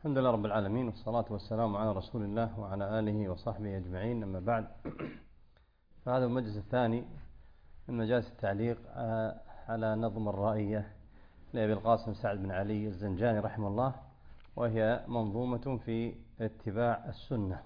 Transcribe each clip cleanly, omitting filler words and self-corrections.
الحمد لله رب العالمين، والصلاة والسلام على رسول الله وعلى آله وصحبه أجمعين. أما بعد، فهذا المجلس الثاني من مجالس التعليق على نظم الرائية لأبي القاسم سعد بن علي الزنجاني رحمه الله، وهي منظومة في اتباع السنة.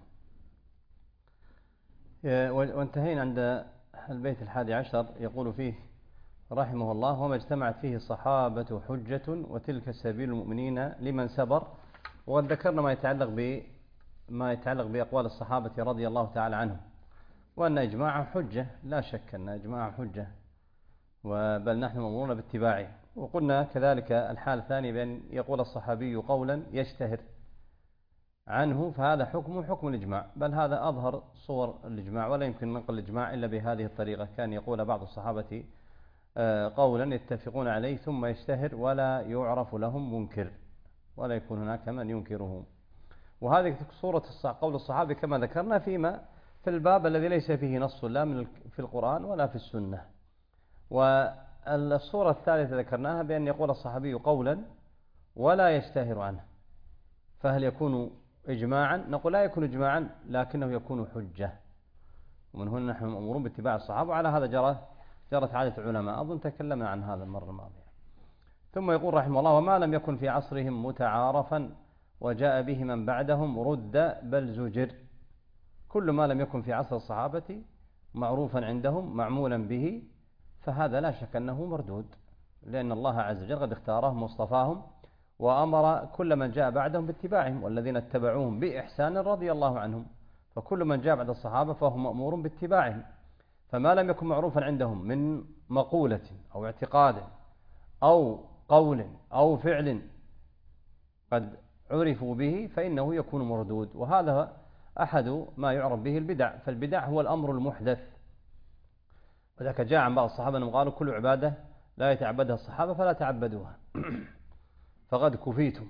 وانتهينا عند البيت 11 يقول فيه رحمه الله: وما اجتمعت فيه الصحابة حجة وتلك سبيل المؤمنين لمن سبر. وقد ذكرنا ما يتعلق بأقوال الصحابة رضي الله تعالى عنهم، وأن إجماع حجة، لا شك أن إجماع حجة، بل نحن مأمورون باتباعه. وقلنا كذلك الحال الثاني بأن يقول الصحابي قولا يشتهر عنه، فهذا حكم الإجماع، بل هذا أظهر صور الإجماع، ولا يمكن نقل الإجماع إلا بهذه الطريقة. كان يقول بعض الصحابة قولا يتفقون عليه ثم يشتهر ولا يعرف لهم منكر، ولا يكون هناك من ينكره. وهذه صورة قول الصحابي كما ذكرنا في الباب الذي ليس فيه نص لا في القرآن ولا في السنة. والصورة الثالثة ذكرناها بأن يقول الصحابي قولا ولا يشتهر عنه، فهل يكون إجماعا؟ نقول لا يكون إجماعا، لكنه يكون حجة. ومن هنا نحن مأمورون باتباع الصحابة، وعلى هذا جرت عادة العلماء. أظن تكلمنا عن هذا المرة الماضية. ثم يقول رحمه الله: وما لم يكن في عصرهم متعارفا وجاء به من بعدهم رد بل زجر. كل ما لم يكن في عصر الصحابة معروفا عندهم معمولا به، فهذا لا شك أنه مردود، لأن الله عز وجل قد اختارهم واصطفاهم وأمر كل من جاء بعدهم باتباعهم، والذين اتبعوهم بإحسان رضي الله عنهم. فكل من جاء بعد الصحابة فهو مأمور باتباعهم. فما لم يكن معروفا عندهم من مقولة أو اعتقاد أو قول أو فعل قد عرفوا به فإنه يكون مردود. وهذا أحد ما يعرف به البدع، فالبدع هو الأمر المحدث. وذلك جاء عن بعض الصحابة أنهم قالوا: كل عبادة لا يتعبدها الصحابة فلا تعبدوها فقد كفيتم.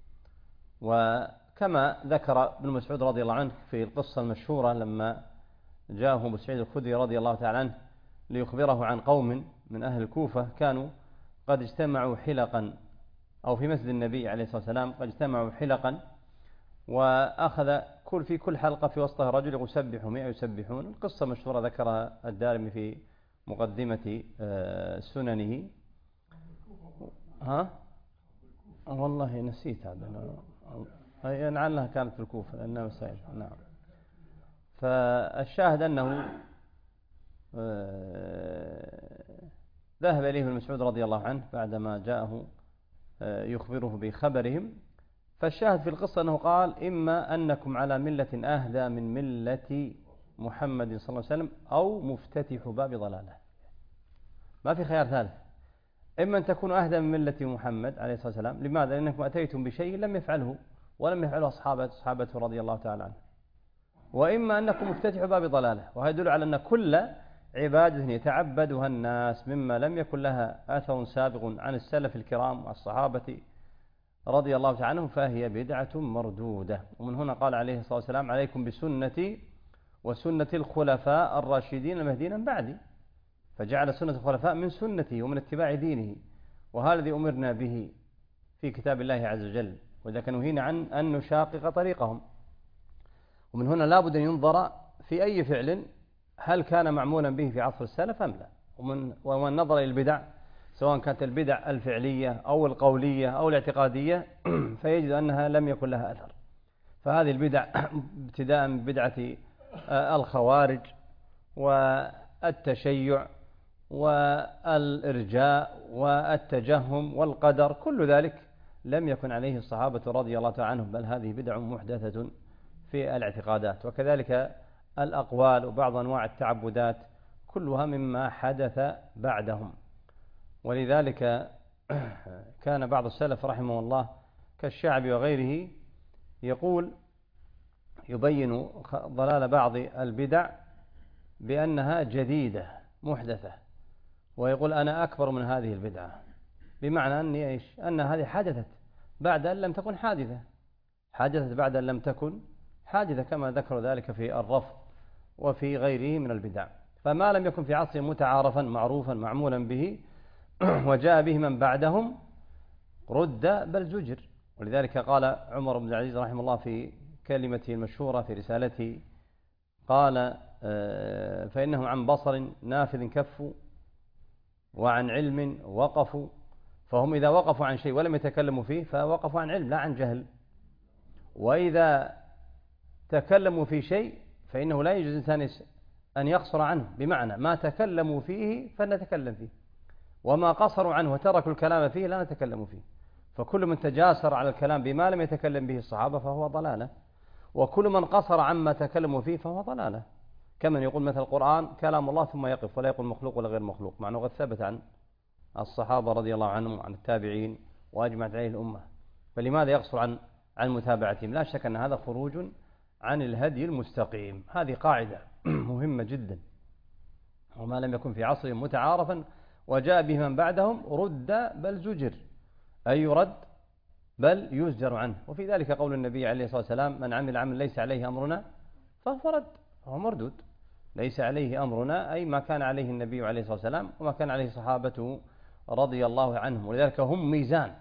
وكما ذكر ابن مسعود رضي الله عنه في القصة المشهورة لما جاءه أبو سعيد الخدري رضي الله تعالى عنه ليخبره عن قوم من أهل الكوفة كانوا قد اجتمعوا حلقا، أو في مسجد النبي عليه الصلاة والسلام قد اجتمعوا حلقا، وأخذ في كل حلقة في وسطها رجل يسبح 100 يسبحون. القصة مشهورة ذكرها الدارمي في مقدمة سننه. والله نسيت هذا، لعلها كانت في الكوفة لأنها مسائل. نعم. فالشاهد أنه ذهب إليه ابن مسعود رضي الله عنه بعدما جاءه يخبره بخبرهم. فالشاهد في القصة أنه قال: إما أنكم على ملة أهدى من ملة محمد صلى الله عليه وسلم أو مفتتح باب ضلالة. ما في خيار ثالث، إما أن تكونوا أهدى من ملة محمد عليه الصلاة والسلام. لماذا؟ لأنكم أتيتم بشيء لم يفعله ولم يفعله أصحابته رضي الله تعالى عنه. وإما أنكم مفتتح باب ضلالة. وهذا يدل على أن كل عبادة يتعبدها الناس مما لم يكن لها أثر سابق عن السلف الكرام والصحابة رضي الله تعالى عنهم فهي بدعة مردودة. ومن هنا قال عليه الصلاة والسلام: عليكم بسنتي وسنة الخلفاء الراشدين المهديين من بعدي. فجعل سنة الخلفاء من سنته ومن اتباع دينه، وهذا الذي أمرنا به في كتاب الله عز وجل، وإذا كانوا هنا عن أن نشاقق طريقهم. ومن هنا لابد أن ينظر في أي فعل هل كان معمولا به في عصر السلف أم لا. ومن نظر إلى البدع سواء كانت البدع الفعلية أو القولية أو الاعتقادية فيجد أنها لم يكن لها أثر. فهذه البدع ابتداء من بدعة الخوارج والتشيع والإرجاء والتجهم والقدر، كل ذلك لم يكن عليه الصحابة رضي الله تعالى عنهم، بل هذه بدع محدثة في الاعتقادات. وكذلك الأقوال وبعض أنواع التعبدات كلها مما حدث بعدهم. ولذلك كان بعض السلف رحمه الله كالشعبي وغيره يبين ضلال بعض البدع بأنها جديدة محدثة، ويقول: أنا أكبر من هذه البدعة، بمعنى أن هذه حدثت بعد أن لم تكن حادثة، كما ذكر ذلك في الرفض وفي غيره من البدع. فما لم يكن في عصر متعارفا معروفا معمولا به وجاء به من بعدهم رد بل زجر. ولذلك قال عمر بن العزيز رحمه الله في كلمته المشهورة في رسالته، قال فإنهم عن بصر نافذ كفوا وعن علم وقفوا، فهم إذا وقفوا عن شيء ولم يتكلموا فيه فوقفوا عن علم لا عن جهل، وإذا تكلموا في شيء فإنه لا يجوز إنسان أن يقصر عنه، بمعنى ما تكلموا فيه فلنتكلم فيه، وما قصروا عنه وتركوا الكلام فيه لا نتكلم فيه. فكل من تجاسر على الكلام بما لم يتكلم به الصحابة فهو ضلالة، وكل من قصر عما تكلموا فيه فهو ضلالة. كمن يقول مثل القرآن كلام الله ثم يقف ولا يقول مخلوق ولا غير مخلوق، مع أنه قد ثبت عن الصحابة رضي الله عنهم وعن التابعين وأجمعت عليه الأمة، فلماذا يقصر عن متابعتهم؟ لا شك أن هذا خروج عن الهدي المستقيم. هذه قاعدة مهمة جدا، وما لم يكن في عصرهم متعارفا وجاء به من بعدهم رد بل زجر، أي يرد بل يزجر عنه. وفي ذلك قول النبي عليه الصلاة والسلام: من عمل عمل ليس عليه أمرنا فهو رد، فهو مردود. ليس عليه أمرنا أي ما كان عليه النبي عليه الصلاة والسلام وما كان عليه صحابته رضي الله عنهم. ولذلك هم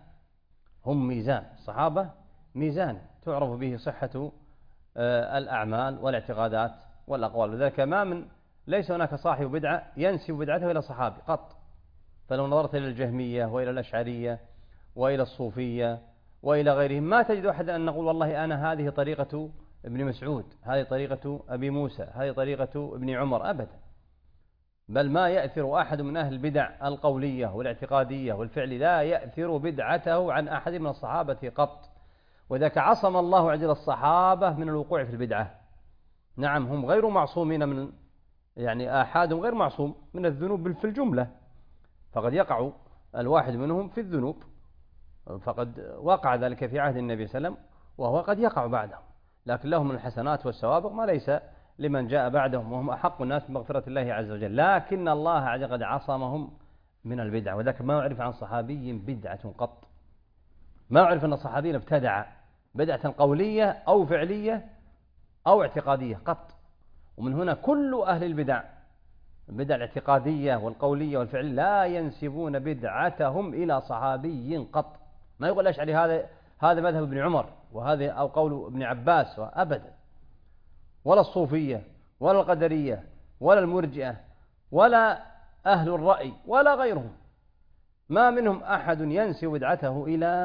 ميزان الصحابة، ميزان تعرف به صحة الأعمال والاعتقادات والأقوال. لذلك ليس هناك صاحب بدعة ينسب بدعته إلى صحابي قط. فلو نظرت إلى الجهمية وإلى الأشعرية وإلى الصوفية وإلى غيرهم ما تجد أحدا أن نقول والله أنا هذه طريقة ابن مسعود، هذه طريقة أبي موسى، هذه طريقة ابن عمر، أبدا. بل ما يأثر أحد من أهل البدع القولية والاعتقادية والفعل لا يأثر بدعته عن أحد من الصحابة قط. وذاك عصم الله عز وجل الصحابة من الوقوع في البدعة. نعم هم غير معصومين من آحادهم غير معصوم من الذنوب في الجملة، فقد يقع الواحد منهم في الذنوب، فقد وقع ذلك في عهد النبي صلى الله عليه وسلم وهو قد يقع بعدهم، لكن لهم من الحسنات والسوابق ما ليس لمن جاء بعدهم، وهم أحق الناس بمغفرة الله عز وجل. لكن الله عز وجل قد عصمهم من البدع. وذاك ما أعرف عن صحابي بدعة قط، ما أعرف أن الصحابيين ابتدع بدعة قولية أو فعلية أو اعتقادية قط. ومن هنا كل أهل البدع الاعتقادية والقولية والفعلية لا ينسبون بدعتهم إلى صحابي قط. ما يقول الأشعري هذا مذهب ابن عمر وهذا أو قول ابن عباس، أبدا. ولا الصوفية ولا القدرية ولا المرجئة ولا أهل الرأي ولا غيرهم، ما منهم أحد ينسب بدعته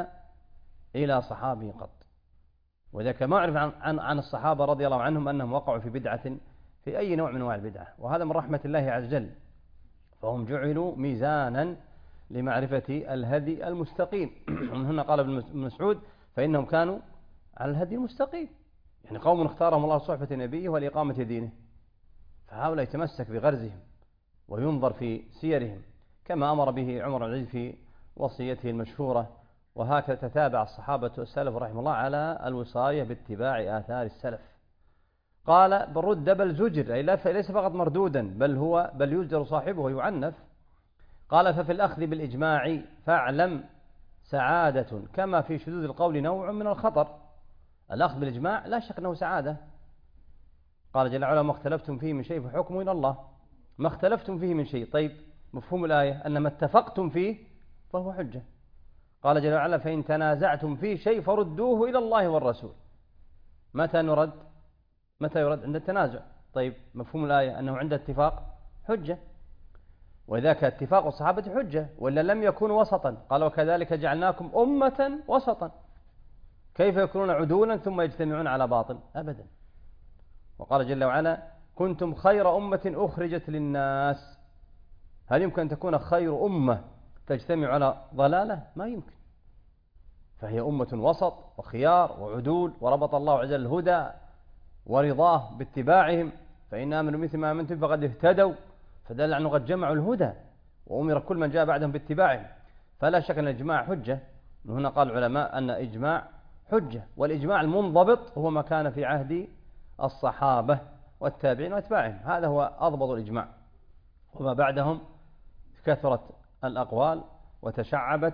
إلى صحابي قط. وذلك ما أعرف عن الصحابة رضي الله عنهم أنهم وقعوا في بدعة في أي نوع من أنواع البدعة، وهذا من رحمة الله عز وجل، فهم جعلوا ميزانا لمعرفة الهدي المستقيم. ومن هنا قال ابن مسعود: فإنهم كانوا على الهدي المستقيم، يعني قوم اختارهم الله صحبة نبيه ولإقامة دينه، فهؤلاء يتمسك بغرزهم وينظر في سيرهم كما أمر به عمر العزيز في وصيته المشهورة. وهكذا تتابع الصحابة والسلف رحمه الله على الوصاية باتباع آثار السلف. قال: بل رد بل زجر، أي ليس فقط مردودا بل يزجر صاحبه ويعنف. قال: ففي الأخذ بالإجماع فاعلم سعادة، كما في شذوذ القول نوع من الخطر. الأخذ بالإجماع لا شك أنه سعادة. قال جل وعلا: ما اختلفتم فيه من شيء فحكمه إلى الله. ما اختلفتم فيه من شيء، طيب مفهوم الآية أن ما اتفقتم فيه فهو حجة. قال جل وعلا: فإن تنازعتم فيه شيء فردوه إلى الله والرسول. متى يرد؟ عند التنازع. طيب مفهوم الآية أنه عند اتفاق حجة، وذاك اتفاق الصحابة حجة، ولا لم يكونوا وسطا. قال: وكذلك جعلناكم أمة وسطا. كيف يكونون عدولا ثم يجتمعون على باطل؟ أبدا. وقال جل وعلا: كنتم خير أمة أخرجت للناس. هل يمكن أن تكون خير أمة تجتمع على ضلالة؟ ما يمكن. فهي أمة وسط وخيار وعدول، وربط الله عز وجل الهدى ورضاه باتباعهم، فإن آمنوا مثل ما آمنتم فقد اهتدوا، فدل أنه قد جمعوا الهدى وأمر كل من جاء بعدهم باتباعهم. فلا شك أن الإجماع حجة. من هنا قال العلماء أن إجماع حجة، والإجماع المنضبط هو ما كان في عهد الصحابة والتابعين واتباعهم، هذا هو أضبط الإجماع. وما بعدهم كثرت الأقوال وتشعبت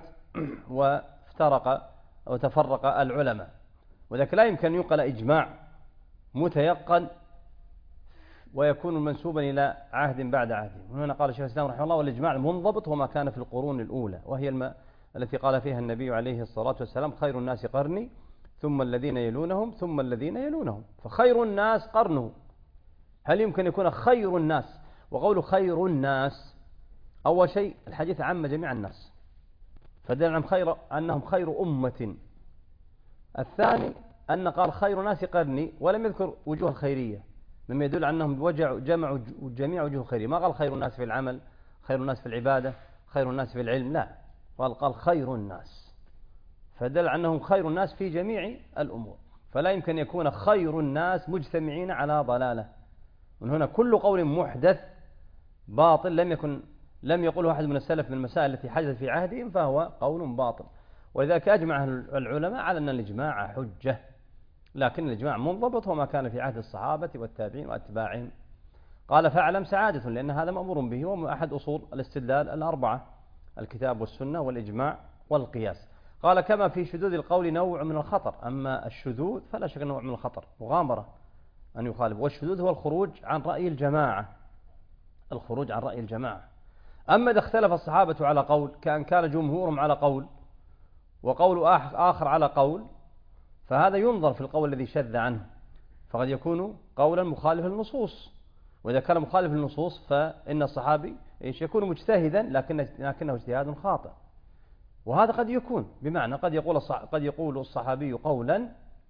وتفرق العلماء، وذلك لا يمكن أن ينقل إجماع متيقن ويكون منسوبا إلى عهد بعد عهد. وهنا قال الشيخ الإسلام رحمه الله: والإجماع المنضبط هو ما كان في القرون الأولى، وهي التي قال فيها النبي عليه الصلاة والسلام خير الناس قرني ثم الذين يلونهم ثم الذين يلونهم، فخير الناس قرنه. هل يمكن يكون خير الناس؟ وقول خير الناس أول شيء الحديث عام جميع الناس، فدل عن أنهم خير أمة. الثاني أن قال خير ناس قرني ولم يذكر وجوه الخيرية، مما يدل أنهم جمعوا جميع وجوه الخيرية. ما قال خير الناس في العمل، خير الناس في العبادة، خير الناس في العلم، لا، قال خير الناس، فدل أنهم خير الناس في جميع الأمور. فلا يمكن يكون خير الناس مجتمعين على ضلالة. من هنا كل قول محدث باطل لم يقله أحد من السلف من المسائل التي حدثت في عهدهم فهو قول باطل. ولذلك أجمع العلماء على أن الإجماع حجة، لكن الإجماع منضبط وما كان في عهد الصحابة والتابعين وأتباعهم. قال فاعلم سعادة، لأن هذا مأمور به ومن أحد أصول الاستدلال الأربعة: الكتاب والسنة والإجماع والقياس. قال كما في شذوذ القول نوع من الخطر. أما الشذوذ فلا شك نوع من الخطر، مغامرة أن يخالف، والشذوذ هو الخروج عن رأي الجماعة، الخروج عن رأي الجماعة. أما إذا اختلف الصحابة على قول كان جمهورهم على قول وقول آخر على قول، فهذا ينظر في القول الذي شذ عنه، فقد يكون قولا مخالف للنصوص، وإذا كان مخالف للنصوص فإن الصحابي يكون مجتهدا لكنه اجتهاد خاطئ. وهذا قد يكون بمعنى قد يقول الصحابي قولا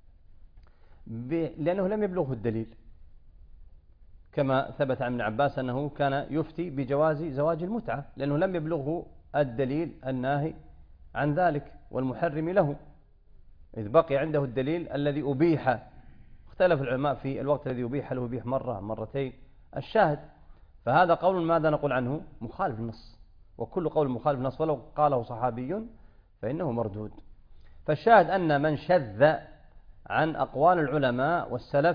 لأنه لم يبلغه الدليل، كما ثبت عن ابن عباس أنه كان يفتي بجواز زواج المتعة لأنه لم يبلغه الدليل الناهي عن ذلك والمحرم له، إذ بقي عنده الدليل الذي أبيح. اختلف العلماء في الوقت الذي أبيح له، أبيح مرة مرتين الشاهد. فهذا قول ماذا نقول عنه؟ مخالف النص، وكل قول مخالف النص ولو قاله صحابي فإنه مردود. فالشاهد أن من شذ عن أقوال العلماء والسلف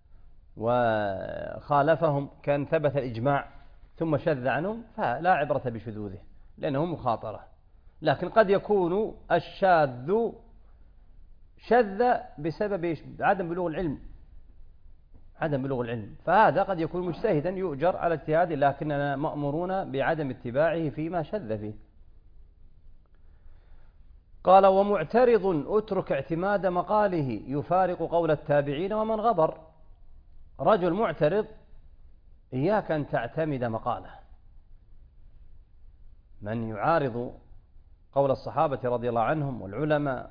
وخالفهم كان ثبت الإجماع ثم شذ عنهم فلا عبرة بشذوذه لأنه مخاطرة. لكن قد يكون الشاذ شذ بسبب عدم بلوغ العلم، فهذا قد يكون مجتهدا يؤجر على اجتهاده، لكننا مأمورون بعدم اتباعه فيما شذ فيه. قال ومعترض اترك اعتماد مقاله يفارق قول التابعين ومن غبر. رجل معترض إياك أن تعتمد مقاله. من يعارض قول الصحابة رضي الله عنهم والعلماء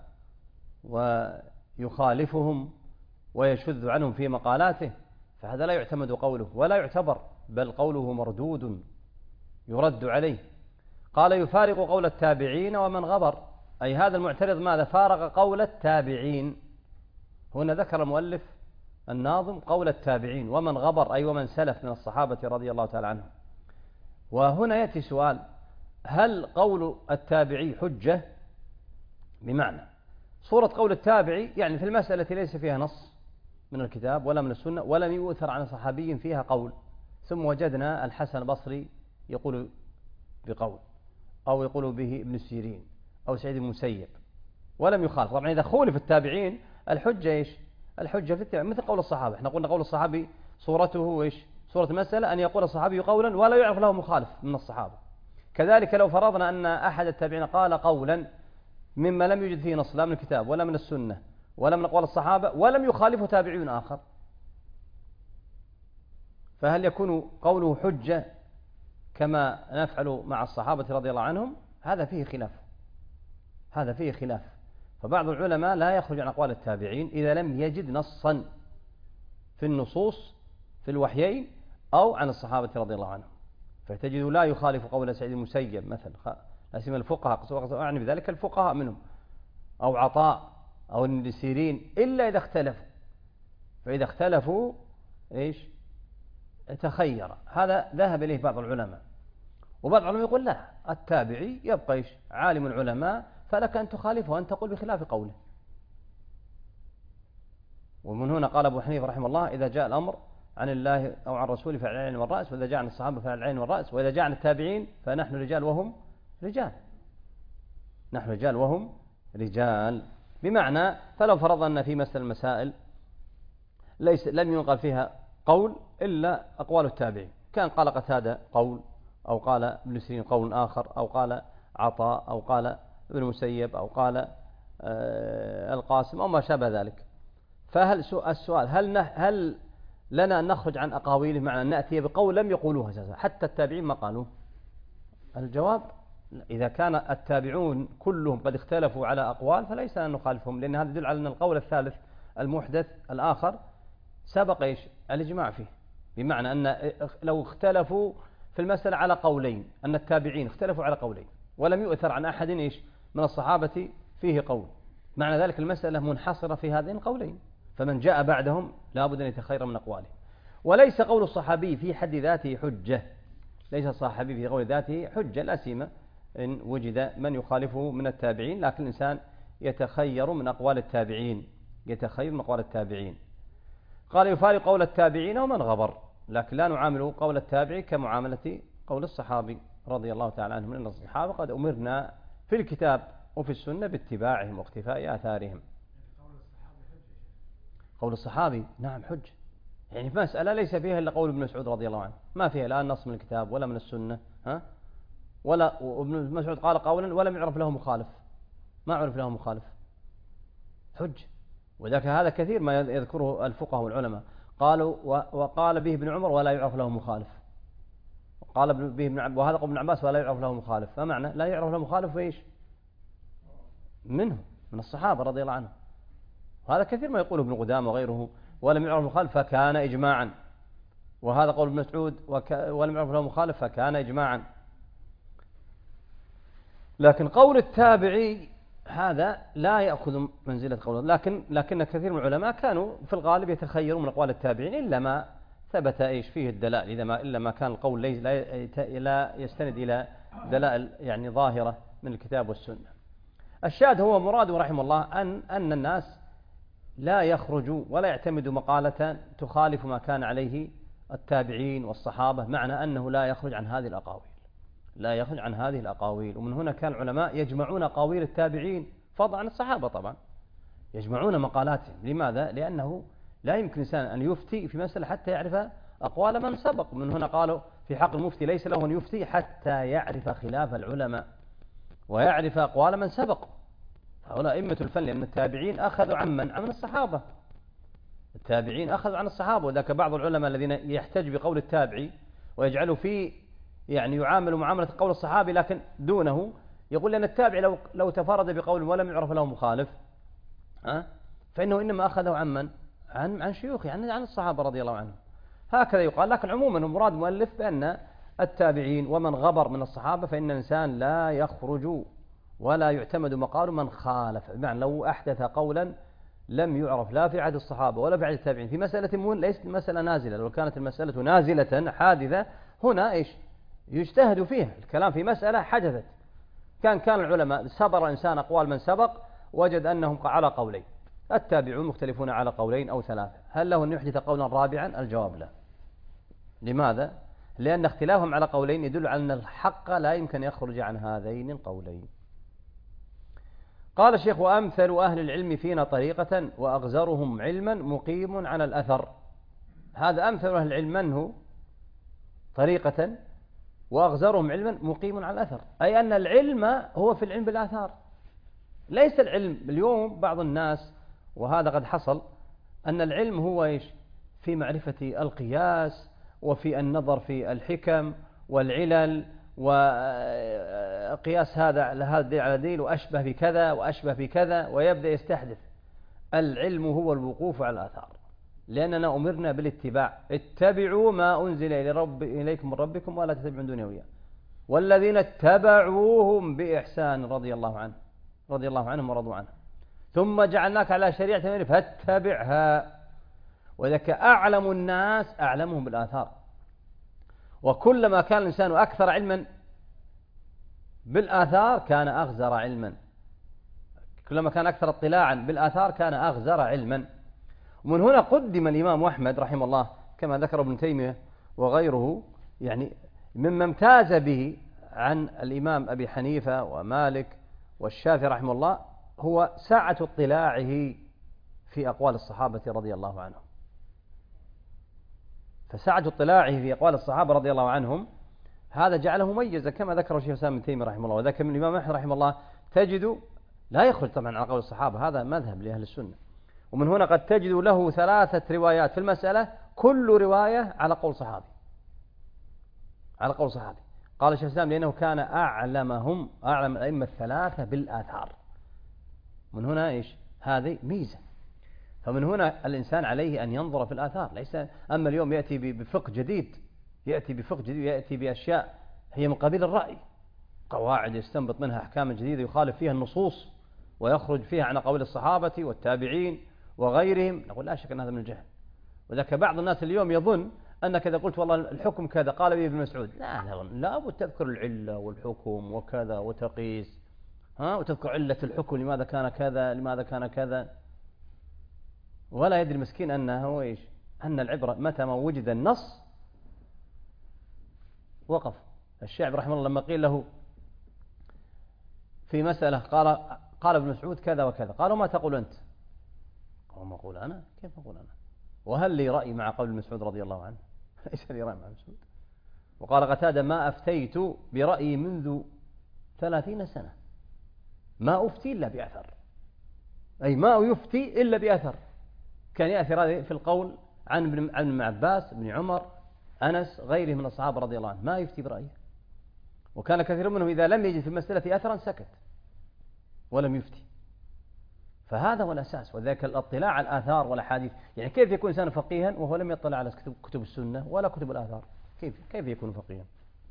ويخالفهم ويشذ عنهم في مقالاته فهذا لا يعتمد قوله ولا يعتبر، بل قوله مردود يرد عليه. قال يفارق قول التابعين ومن غبر، أي هذا المعترض ماذا؟ فارق قول التابعين. هنا ذكر المؤلف الناظم قول التابعين ومن غبر، أي ومن سلف من الصحابة رضي الله تعالى عنهم. وهنا يأتي سؤال: هل قول التابعي حجة؟ بمعنى صورة قول التابعي يعني في المسألة التي ليس فيها نص من الكتاب ولا من السنة ولم يؤثر عن صحابي فيها قول، ثم وجدنا الحسن البصري يقول بقول أو يقول به ابن سيرين أو سعيد بن المسيب ولم يخالف. طبعا إذا خولف التابعين الحجة إيش؟ الحجة في التابع، مثل قول الصحابة. احنا قلنا قول الصحابي صورته إيش؟ صورة المسألة أن يقول الصحابي قولا ولا يعرف له مخالف من الصحابة. كذلك لو فرضنا أن أحد التابعين قال قولا مما لم يوجد فيه نص لا من الكتاب ولا من السنة ولا من أقوال الصحابة ولم يخالفه تابعين آخر، فهل يكون قوله حجة كما نفعل مع الصحابة رضي الله عنهم؟ هذا فيه خلاف. فبعض العلماء لا يخرج عن أقوال التابعين إذا لم يجد نصا في النصوص في الوحيين أو عن الصحابة رضي الله عنهم، فتجد لا يخالف قول سعيد المسيب مثلا، لا سيما الفقهاء، أعني بذلك الفقهاء منهم، أو عطاء أو ابن سيرين، إلا إذا اختلفوا. فإذا اختلفوا إيش؟ تخير. هذا ذهب إليه بعض العلماء، وبعض العلماء يقول لا، التابعي يبقى إيش؟ عالم العلماء، فلك أن تخالفه وأن تقول بخلاف قوله. ومن هنا قال أبو حنيفة رحمه الله: إذا جاء الأمر عن الله أو عن رسوله فعلى العين والرأس، وإذا جاء عن الصحابة فعلى العين والرأس، وإذا جاء عن التابعين فنحن رجال وهم رجال، نحن رجال وهم رجال. بمعنى فلو فرضنا أن في مثل المسائل لم ينقل فيها قول إلا أقوال التابعين، كان قال قتادة قول، أو قال ابن سيرين قول آخر، أو قال عطاء، أو قال ابن المسيب أو قال القاسم أو ما شابه ذلك. فهل السؤال هل لنا أن نخرج عن أقاويله، معنى أن نأتي بقول لم يقولوه أساسا حتى التابعين ما قالوه؟ الجواب إذا كان التابعون كلهم قد اختلفوا على أقوال فليس أن نخالفهم، لأن هذا يدل على أن القول الثالث المحدث الآخر سبق الإجماع فيه، بمعنى أن لو اختلفوا في المسألة على قولين، أن التابعين اختلفوا على قولين ولم يؤثر عن أحد من الصحابة فيه قول، معنى ذلك المسألة منحصرة في هذين القولين، فمن جاء بعدهم لا بد أن يتخير من أقوالهم. وليس قول الصحابي في حد ذاته حجة، ليس الصحابي في قول ذاته حجة، لا سيما إن وجد من يخالفه من التابعين، لكن الإنسان يتخير من أقوال التابعين، يتخير من أقوال التابعين. قال يفارق قول التابعين ومن غبر، لكن لا نعامل قول التابعي كمعاملة قول الصحابي رضي الله تعالى عنهم، لأن الصحابة قد أمرنا في الكتاب وفي السنة باتباعهم واقتفاء آثارهم. قول الصحابي نعم حجة، يعني في مسألة ليس فيها إلا قول ابن مسعود رضي الله عنه، ما فيها لا نص من الكتاب ولا من السنة، ولا ابن مسعود قال قولا ولم يعرف له مخالف، ما عرف له مخالف، حجة. وذاك هذا كثير ما يذكره الفقهاء والعلماء، قالوا وقال به ابن عمر ولا يعرف له مخالف، قال به وهذا قول ابن عباس ولا يعرف له مخالف، فمعنى لا يعرف له مخالف وإيش منه من الصحابة رضي الله عنهم. وهذا كثير ما يقوله ابن قدامة وغيره، ولم يعرف مخالف فكان إجماعا، وهذا قول ابن مسعود ولم يعرف له مخالف فكان إجماعا. لكن قول التابعي هذا لا يأخذ منزلة قول، لكن كثير من العلماء كانوا في الغالب يتخيرون من أقوال التابعين إلا ما ثبت فيه الدلائل، إلا ما كان القول لا يستند إلى دلائل يعني ظاهرة من الكتاب والسنة. الشاهد هو مراده رحمه الله أن الناس لا يخرجوا ولا يعتمدوا مقالة تخالف ما كان عليه التابعين والصحابة، معنى أنه لا يخرج عن هذه الأقاويل، لا يخرج عن هذه الأقاويل. ومن هنا كان العلماء يجمعون أقاويل التابعين فضلا عن الصحابة، طبعا يجمعون مقالاتهم. لماذا؟ لأنه لا يمكن إنسان أن يفتي في مسألة حتى يعرف أقوال من سبق. من هنا قالوا في حق المفتي ليس له أن يفتي حتى يعرف خلاف العلماء ويعرف أقوال من سبق. هؤلاء أئمة الفن، لأن التابعين أخذوا عن الصحابة، التابعين أخذوا عن الصحابة. وذاك بعض العلماء الذين يحتج بقول التابعي ويجعله فيه يعني يعامل معاملة قول الصحابي لكن دونه، يقول لأن التابعي لو تفرد بقول ولم يعرف له مخالف فإنه إنما أخذه عن شيوخه، عن الصحابة رضي الله عنهم، هكذا يقال. لكن عموما مراد مؤلف بأن التابعين ومن غبر من الصحابة فإن الإنسان لا يخرج ولا يعتمد مقال من خالف، بمعنى لو أحدث قولا لم يعرف لا في عهد الصحابة ولا في عهد التابعين في مسألة ليست مسألة نازلة، لو كانت المسألة نازلة حادثة هنا يجتهد فيها الكلام في مسألة حدثت، كان العلماء صبر إنسان أقوال من سبق وجد أنهم على قولين، التابعون مختلفون على قولين أو ثلاثة، هل له أن يحدث قولا رابعا؟ الجواب لا. لماذا؟ لأن اختلافهم على قولين يدل على أن الحق لا يمكن يخرج عن هذين القولين. قال الشيخ وأمثل أهل العلم فينا طريقة وأغزرهم علما مقيم على الأثر. هذا أمثل أهل العلم من هو؟ طريقة وأغزرهم علما مقيم على الأثر، أي أن العلم هو في العلم بالآثار، ليس العلم اليوم بعض الناس وهذا قد حصل أن العلم هو في معرفة القياس وفي النظر في الحكم والعلل وقياس هذا على دين وأشبه بكذا وأشبه بكذا، ويبدأ يستحدث. العلم هو الوقوف على الآثار، لأننا أمرنا بالاتباع، اتبعوا ما أنزل إليكم من ربكم ولا تتبعوا من دونه أولياء والذين اتبعوهم بإحسان رضي الله عنهم ورضوا عنه ثم جعلناك على شريعة منه فاتبعها. وذلك أعلم الناس أعلمهم بالآثار، وكلما كان الإنسان أكثر علما بالآثار كان أغزر علما، كلما كان أكثر اطلاعا بالآثار كان أغزر علما. ومن هنا قدم الإمام أحمد رحمه الله كما ذكر ابن تيمية وغيره، يعني مما امتاز به عن الإمام أبي حنيفة ومالك والشافعي رحمه الله هو سعة اطلاعه في أقوال الصحابة رضي الله عنهم. فسعة اطلاعه في أقوال الصحابة رضي الله عنهم هذا جعله مميزا كما ذكر الشيخ الإسلام ابن تيمية رحمه الله، وذكر من الإمام أحمد رحمه الله تجد لا يخرج طبعا على قول الصحابة، هذا مذهب لأهل السنة. ومن هنا قد تجد له 3 روايات في المسألة، كل رواية على قول صحابي، على قول صحابي. قال الشيخ الإسلام لأنه كان أعلم الأئمة ال3 بالآثار. من هنا إيش؟ هذه ميزة. فمن هنا الإنسان عليه أن ينظر في الآثار، ليس أما اليوم يأتي بفقه جديد، يأتي بأشياء هي من قبيل الرأي، قواعد يستنبط منها أحكام جديدة يخالف فيها النصوص ويخرج فيها عن قول الصحابة والتابعين وغيرهم. نقول لا شك أن هذا من الجهل. وذاك بعض الناس اليوم يظن أنك إذا قلت والله الحكم كذا قال به ابن مسعود، لا بد تذكر العلة والحكم وكذا وتقيس، وتذكر علة الحكم لماذا كان كذا لماذا كان كذا. ولا يدري المسكين أنه إيش؟ أن العبرة متى ما وجد النص وقف. الشاعر رحمه الله لما قيل له في مسألة قال ابن مسعود كذا وكذا، قالوا ما تقول أنت؟ قال ما أقول أنا؟ كيف أقول أنا؟ وهل لي رأي مع قول ابن مسعود رضي الله عنه؟ ليس لي رأي مع ابن مسعود. وقال قتادة ما أفتيت برأيي منذ 30 سنة، ما أفتي إلا بأثر، أي ما يفتي إلا بأثر. كان يأثر هذا في القول عن ابن عباس، ابن عمر، أنس، غيره من الصحابة رضي الله عنهم، ما يفتي برأيه. وكان كثير منهم إذا لم يجد في المسألة أثرا سكت ولم يفتي. فهذا هو الأساس. وذلك الاطلاع على الآثار والأحاديث. يعني كيف يكون إنسان فقيها وهو لم يطلع على كتب السنة ولا كتب الآثار؟ كيف يكون فقيها؟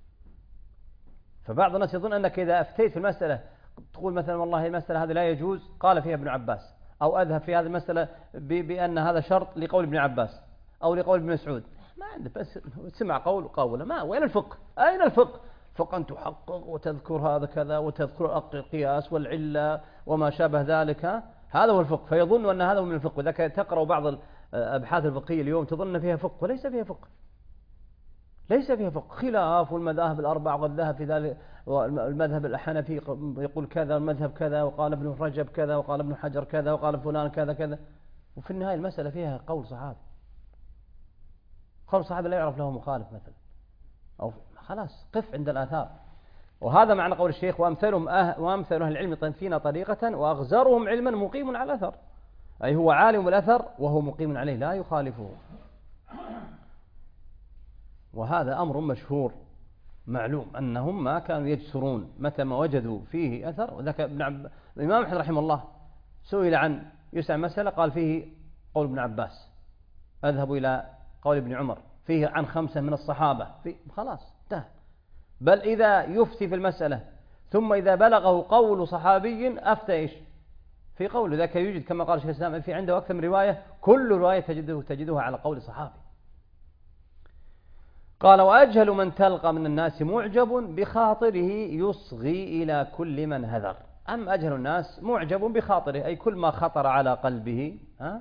فبعض الناس يظن أنك إذا أفتيت في المسألة تقول مثلا والله المسألة هذه لا يجوز قال فيها ابن عباس، أو أذهب في هذه المسألة بأن هذا شرط لقول ابن عباس أو لقول ابن مسعود. ما عنده، بس سمع قول وقاوله. ما وين الفقه؟ أين الفقه؟ فقه أن تحقق وتذكر هذا كذا وتذكر القياس والعلة وما شابه ذلك، هذا هو الفقه. فيظن أن هذا هو من الفقه. وذلك تقرأ بعض الأبحاث الفقهية اليوم تظن فيها فقه، وليس فيها فقه، ليس فيها فقه. خلاف والمذاهب الأربعة، وقد ذهب في ذلك المذهب الحنفي يقول كذا، والمذهب كذا، وقال ابن رجب كذا، وقال ابن حجر كذا، وقال فلان كذا كذا. وفي النهاية المسألة فيها قول صحابي، قول صحابي لا يعرف له مخالف مثلا، أو خلاص قف عند الآثار. وهذا معنى قول الشيخ وأمثل أهل العلم فينا طريقة وأغزرهم علما مقيم على الأثر، أي هو عالم بالأثر وهو مقيم عليه لا يخالفه. وهذا أمر مشهور معلوم أنهم ما كانوا يجسرون متى ما وجدوا فيه أثر. وذاك الإمام أحمد رحمه الله سئل عن يسأل مسألة قال فيه قول ابن عباس، أذهب إلى قول ابن عمر، فيه عن 5 من الصحابة، خلاص انتهى. بل إذا يفتي في المسألة ثم إذا بلغه قول صحابي أفتى إيش في قوله، ذاك يوجد كما قال الشيخ الإسلام في عنده أكثر من رواية، كل رواية تجدها على قول صحابي. قال وأجهل من تلقى من الناس معجب بخاطره يصغي إلى كل من هذر. أما أجهل الناس معجب بخاطره، أي كل ما خطر على قلبه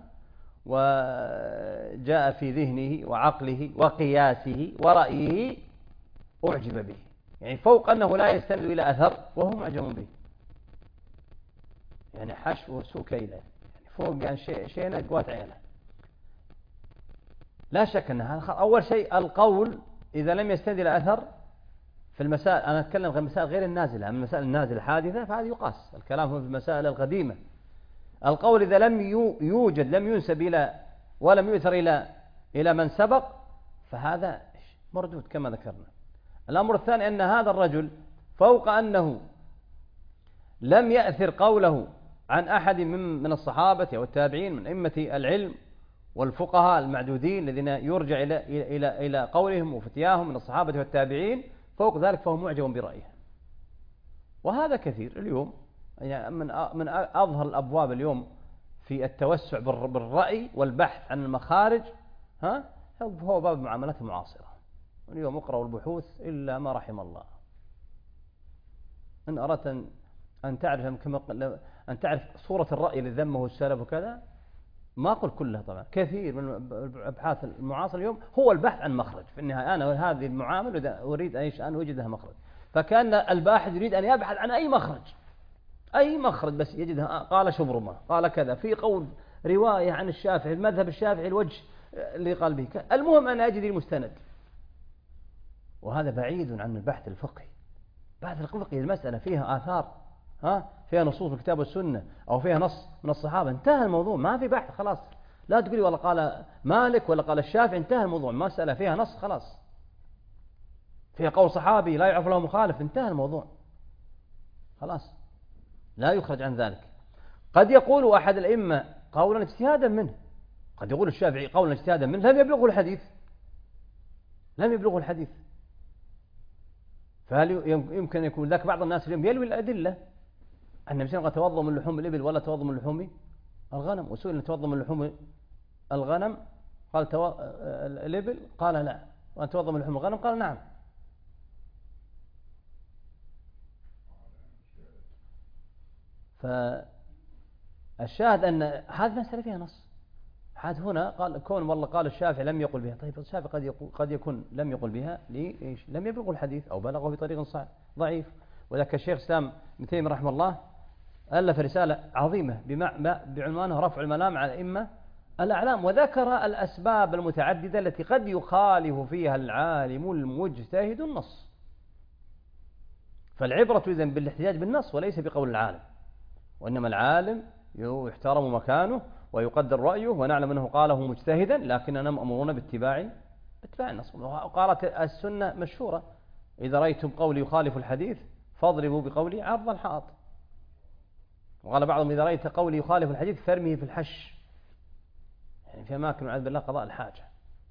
وجاء في ذهنه وعقله وقياسه ورأيه أعجب به، يعني فوق أنه لا يستند إلى أثر وهو معجب به، يعني حشو سكيلة، يعني فوق يعني شيء قوات عينه. لا شك أن هذا أول شيء. القول إذا لم يستند إلى أثر في المسائل، أنا أتكلم عن مسائل غير النازلة، من المسائل النازلة الحادثة فهذا يقاس، الكلام هو في المسائل القديمة. القول إذا لم يوجد، لم ينسب إلى ولم يؤثر إلى من سبق، فهذا مردود كما ذكرنا. الأمر الثاني أن هذا الرجل فوق أنه لم يأثر قوله عن أحد من الصحابة أو التابعين من أئمة العلم والفقهاء المعدودين الذين يرجع إلى قولهم وفتياهم من الصحابة والتابعين، فوق ذلك فهو معجب برأيه. وهذا كثير اليوم، يعني من أظهر الأبواب اليوم في التوسع بالرأي والبحث عن المخارج هو باب المعاملات المعاصرة. اليوم اقرأوا البحوث إلا ما رحم الله. إن أردت أن تعرف صورة الرأي الذي ذمه السلف وكذا، ما أقول كلها طبعا، كثير من الأبحاث المعاصرة اليوم هو البحث عن مخرج. في النهاية أنا هذه المعاملة أريد أن أوجدها مخرج، فكان الباحث يريد أن يبحث عن أي مخرج بس يجدها. قال شبرمة قال كذا في قول رواية عن الشافعي، المذهب الشافعي الوجه اللي قال به، المهم أن أجد المستند. وهذا بعيد عن البحث الفقهي. البحث الفقهي المسألة فيها آثار فيها نصوص في الكتاب والسنة أو فيها نص من الصحابة، انتهى الموضوع، ما في بحث خلاص. لا تقولي والله قال مالك ولا قال الشافعي، انتهى الموضوع، مسألة فيها نص خلاص، فيها قول صحابي لا يعرف له مخالف، انتهى الموضوع خلاص، لا يخرج عن ذلك. قد يقول أحد الأئمة قولا اجتهادا منه، قد يقول الشافعي قولا اجتهادا منه لم يبلغه الحديث، لم يبلغه الحديث. فهل يمكن يكون ذاك بعض الناس اليوم يلوي الأدلة أن النبي صلى الله عليه وسلم توضأ من لحوم الإبل ولا توضأ من لحوم الغنم، وسئل توضأ من لحوم الغنم قال الإبل قال لا، وأن توضأ من لحوم الغنم قال نعم. فالشاهد أن هذه مسألة فيها نص، حد هنا قال كون والله قال الشافعي لم يقل بها، طيب الشافعي قد يكون لم يقل بها ليش؟ لم يبلغ الحديث أو بلغه بطريق ضعيف. وذاك الشيخ الإسلام ابن تيمية رحمه الله ألف رسالة عظيمة بعنوانها رفع الملام على الأئمة الأعلام، وذكر الأسباب المتعددة التي قد يخالف فيها العالم المجتهد النص. فالعبرة إذن بالاحتجاج بالنص وليس بقول العالم، وإنما العالم يحترم مكانه ويقدر رأيه، ونعلم أنه قاله مجتهدا، لكننا مأمورون باتباع النص. وقالت السنة مشهورة: إذا رأيتم قولي يخالف الحديث فاضربوا بقولي عرض الحائط. وقال بعضهم: إذا رأيت قولي يخالف الحديث فارمه في الحش، يعني في أماكن والعياذ بالله قضاء الحاجة.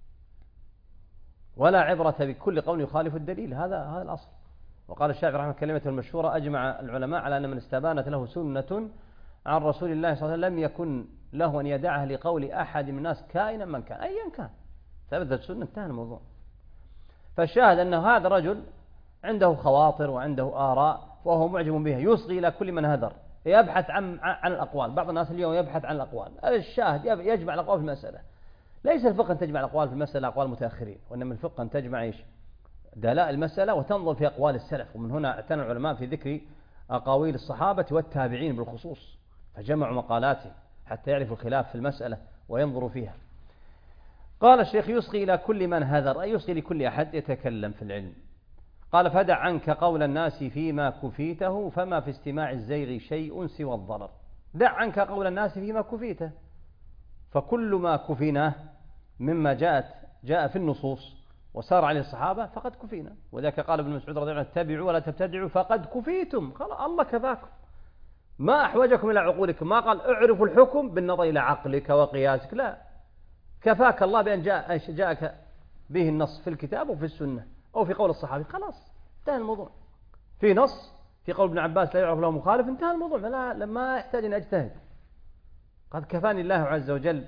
ولا عبرة بكل قول يخالف الدليل، هذا الأصل. وقال الشافعي رحمه كلمة المشهورة: أجمع العلماء على أن من استبانت له سنة عن رسول الله صلى الله عليه وسلم لم يكن له أن يدعها لقول أحد من الناس كائنا من كان، أيا كان، ثبتت السنة، انتهى الموضوع. فالشاهد أن هذا رجل عنده خواطر وعنده آراء وهو معجب بها، يصغي إلى كل من هذر، يبحث عن الأقوال. بعض الناس اليوم يبحث عن الأقوال، الشاهد يجمع الأقوال في المسألة. ليس الفقه أن تجمع الأقوال في المسألة أقوال متأخرين، وإنما الفقه أن تجمع دلائل المسألة وتنظر في أقوال السلف. ومن هنا اعتنى العلماء في ذكر أقاويل الصحابة والتابعين بالخصوص، فجمعوا مقالاتهم حتى يعرفوا الخلاف في المسألة وينظروا فيها. قال الشيخ: يصغي إلى كل من هذر، أي يصغي لكل أحد يتكلم في العلم. قال: فدع عنك قول الناس فيما كفيته، فما في استماع الزيغ شيء سوى الضرر. دع عنك قول الناس فيما كفيته، فكل ما كفيناه مما جاء في النصوص وسار عليه الصحابة فقد كفينا. وذاك قال ابن مسعود رضي الله عنه: اتبعوا ولا تبتدعوا فقد كفيتم. خلاص، الله كفاكم، ما أحوجكم إلى عقولكم. ما قال اعرفوا الحكم بالنظر إلى عقلك وقياسك، لا، كفاك الله بأن جاءك به النص في الكتاب وفي السنة أو في قول الصحابي، خلاص انتهى الموضوع. في نص في قول ابن عباس لا يعرف له مخالف، انتهى الموضوع، ما يحتاج أن أجتهد. قد كفاني الله عز وجل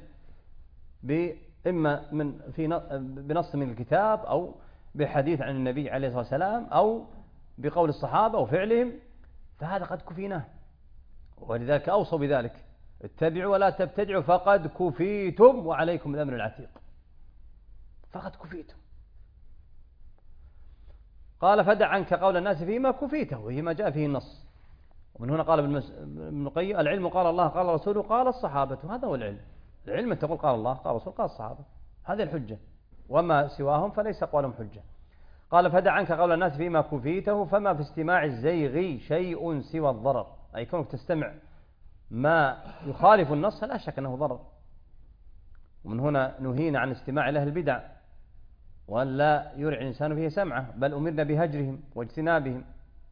إما بنص من الكتاب أو بحديث عن النبي عليه الصلاة والسلام أو بقول الصحابة وفعلهم، فهذا قد كفيناه. ولذلك أوصوا بذلك: اتبعوا ولا تبتدعوا فقد كفيتم وعليكم الأمر العتيق. فقد كفيتم. قال: فدع عنك قول الناس فيما كفيته، وهي ما جاء فيه النص. ومن هنا قال ابن القيم: العلم قال الله قال رسوله قال الصحابة. هذا هو العلم. العلم أن تقول قال الله قال رسول قال الصحابة، هذه الحجة، وما سواهم فليس قولهم حجة. قال: فدع عنك قول الناس فيما كفيته، فما في استماع الزيغ شيء سوى الضرر. أي كونك تستمع ما يخالف النص لا شك أنه ضرر. ومن هنا نهينا عن استماع أهل البدع، وأن لا يرع الإنسان فيه سمعه، بل أمرنا بهجرهم واجتنابهم،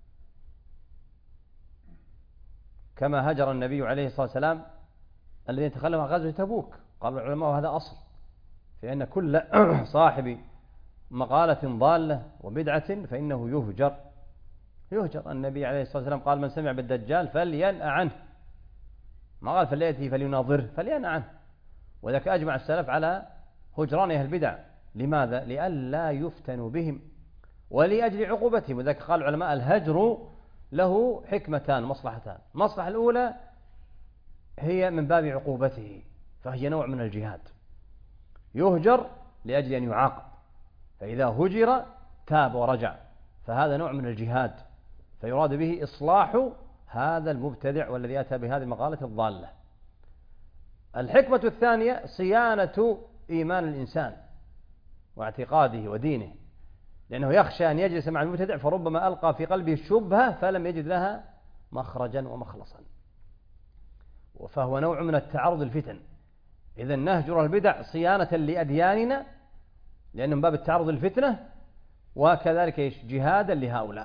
كما هجر النبي عليه الصلاة والسلام الذين تخلفوا عن غزوة تبوك. قال العلماء: وهذا أصل في أن كل صاحب مقالة ضالة وبدعة فإنه يهجر. النبي عليه الصلاة والسلام قال: من سمع بالدجال فلينأ عنه، ما قال فليأتي فليناظره، فلينأ عنه. وذلك أجمع السلف على هجران أهل البدع. لماذا؟ لئلا يفتنوا بهم ولأجل عقوبتهم. وذلك قال العلماء: الهجر له حكمتان، مصلحتان. المصلحة الأولى هي من باب عقوبته، فهي نوع من الجهاد، يهجر لأجل أن يعاقب، فإذا هجر تاب ورجع، فهذا نوع من الجهاد، فيراد به إصلاح هذا المبتدع والذي أتى بهذه المقالة الضالة. الحكمة الثانية صيانة إيمان الإنسان واعتقاده ودينه، لأنه يخشى أن يجلس مع المبتدع فربما ألقى في قلبه الشبهة فلم يجد لها مخرجا ومخلصا، فهو نوع من التعرض للفتن. إذن نهجر البدع صيانة لأدياننا لأنه من باب التعرض للفتنة، وكذلك جهادا لهؤلاء،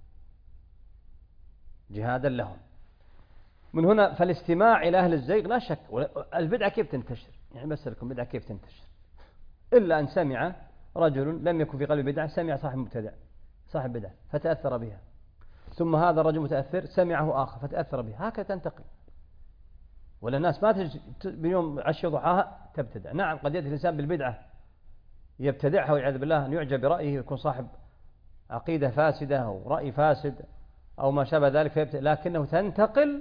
جهادا لهم. من هنا فالاستماع إلى أهل الزيغ لا شك. البدعة كيف تنتشر؟ يعني بسألكم بدعة كيف تنتشر؟ إلا أن سمع رجل لم يكن في قلبه بدعة، سمع صاحب مبتدع صاحب بدعة فتأثر بها، ثم هذا الرجل متأثر سمعه آخر فتأثر بها، هكذا تنتقل. ولا الناس ما تجي بيوم عشية ضحاها تبتدع. نعم قد يأتي الإنسان بالبدعة يبتدعها والعياذ بالله، أن يعجب برأيه ويكون صاحب عقيدة فاسدة أو رأي فاسد أو ما شابه ذلك، لكنه تنتقل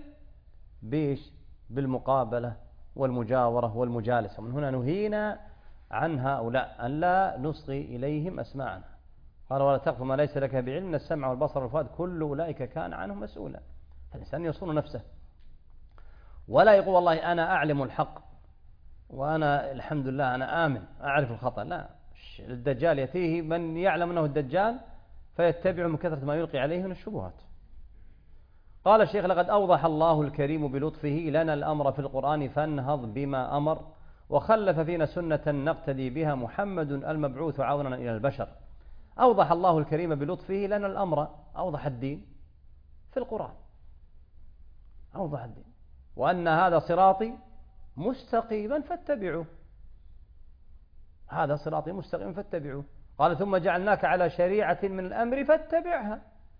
بالمقابلة والمجاورة والمجالسة. من هنا نهينا عن هؤلاء أن لا نصغي إليهم أسماعنا. قال ولا تقف ما ليس لك بعلم، إن السمع والبصر والفؤاد كل أولئك كان عنه مسؤولا. فالإنسان يصون نفسه ولا يقول والله أنا أعلم الحق وأنا الحمد لله أنا آمن أعرف الخطأ. لا، الدجال يأتيه من يعلم أنه الدجال فيتبع من كثرة ما يلقي عليه من الشبهات. قال الشيخ لقد أوضح الله الكريم بلطفه لنا الأمر في القرآن فانهض بما أمر، وخلف فينا سنة نقتدي بها محمد المبعوث عونا إلى البشر. أوضح الله الكريم بلطفه لنا الأمر، أوضح الدين في القرآن، أوضح الدين، وأن هذا صراطي مستقيما فاتبعوه، هذا صراطي مستقيما فاتبعوه. قال ثم جعلناك على شريعة من الأمر فاتبعها،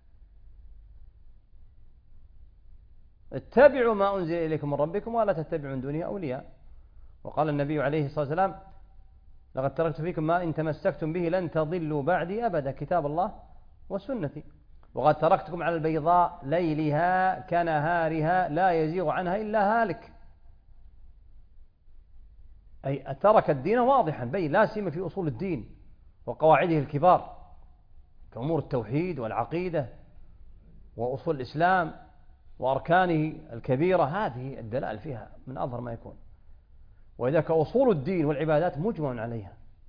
اتبعوا ما أنزل إليكم من ربكم ولا تتبعوا من دونه أولياء. وقال النبي عليه الصلاة والسلام لقد تركت فيكم ما إن تمسكتم به لن تضلوا بعدي أبدا، كتاب الله وسنتي. وقد تركتكم على البيضاء ليلها كنهارها لا يزيغ عنها إلا هالك، أي ترك الدين واضحا بين، لا سيما في أصول الدين وقواعده الكبار كأمور التوحيد والعقيدة وأصول الإسلام وأركانه الكبيرة، هذه الدلائل فيها من أظهر ما يكون. وإذا أصول الدين والعبادات مجمع عليها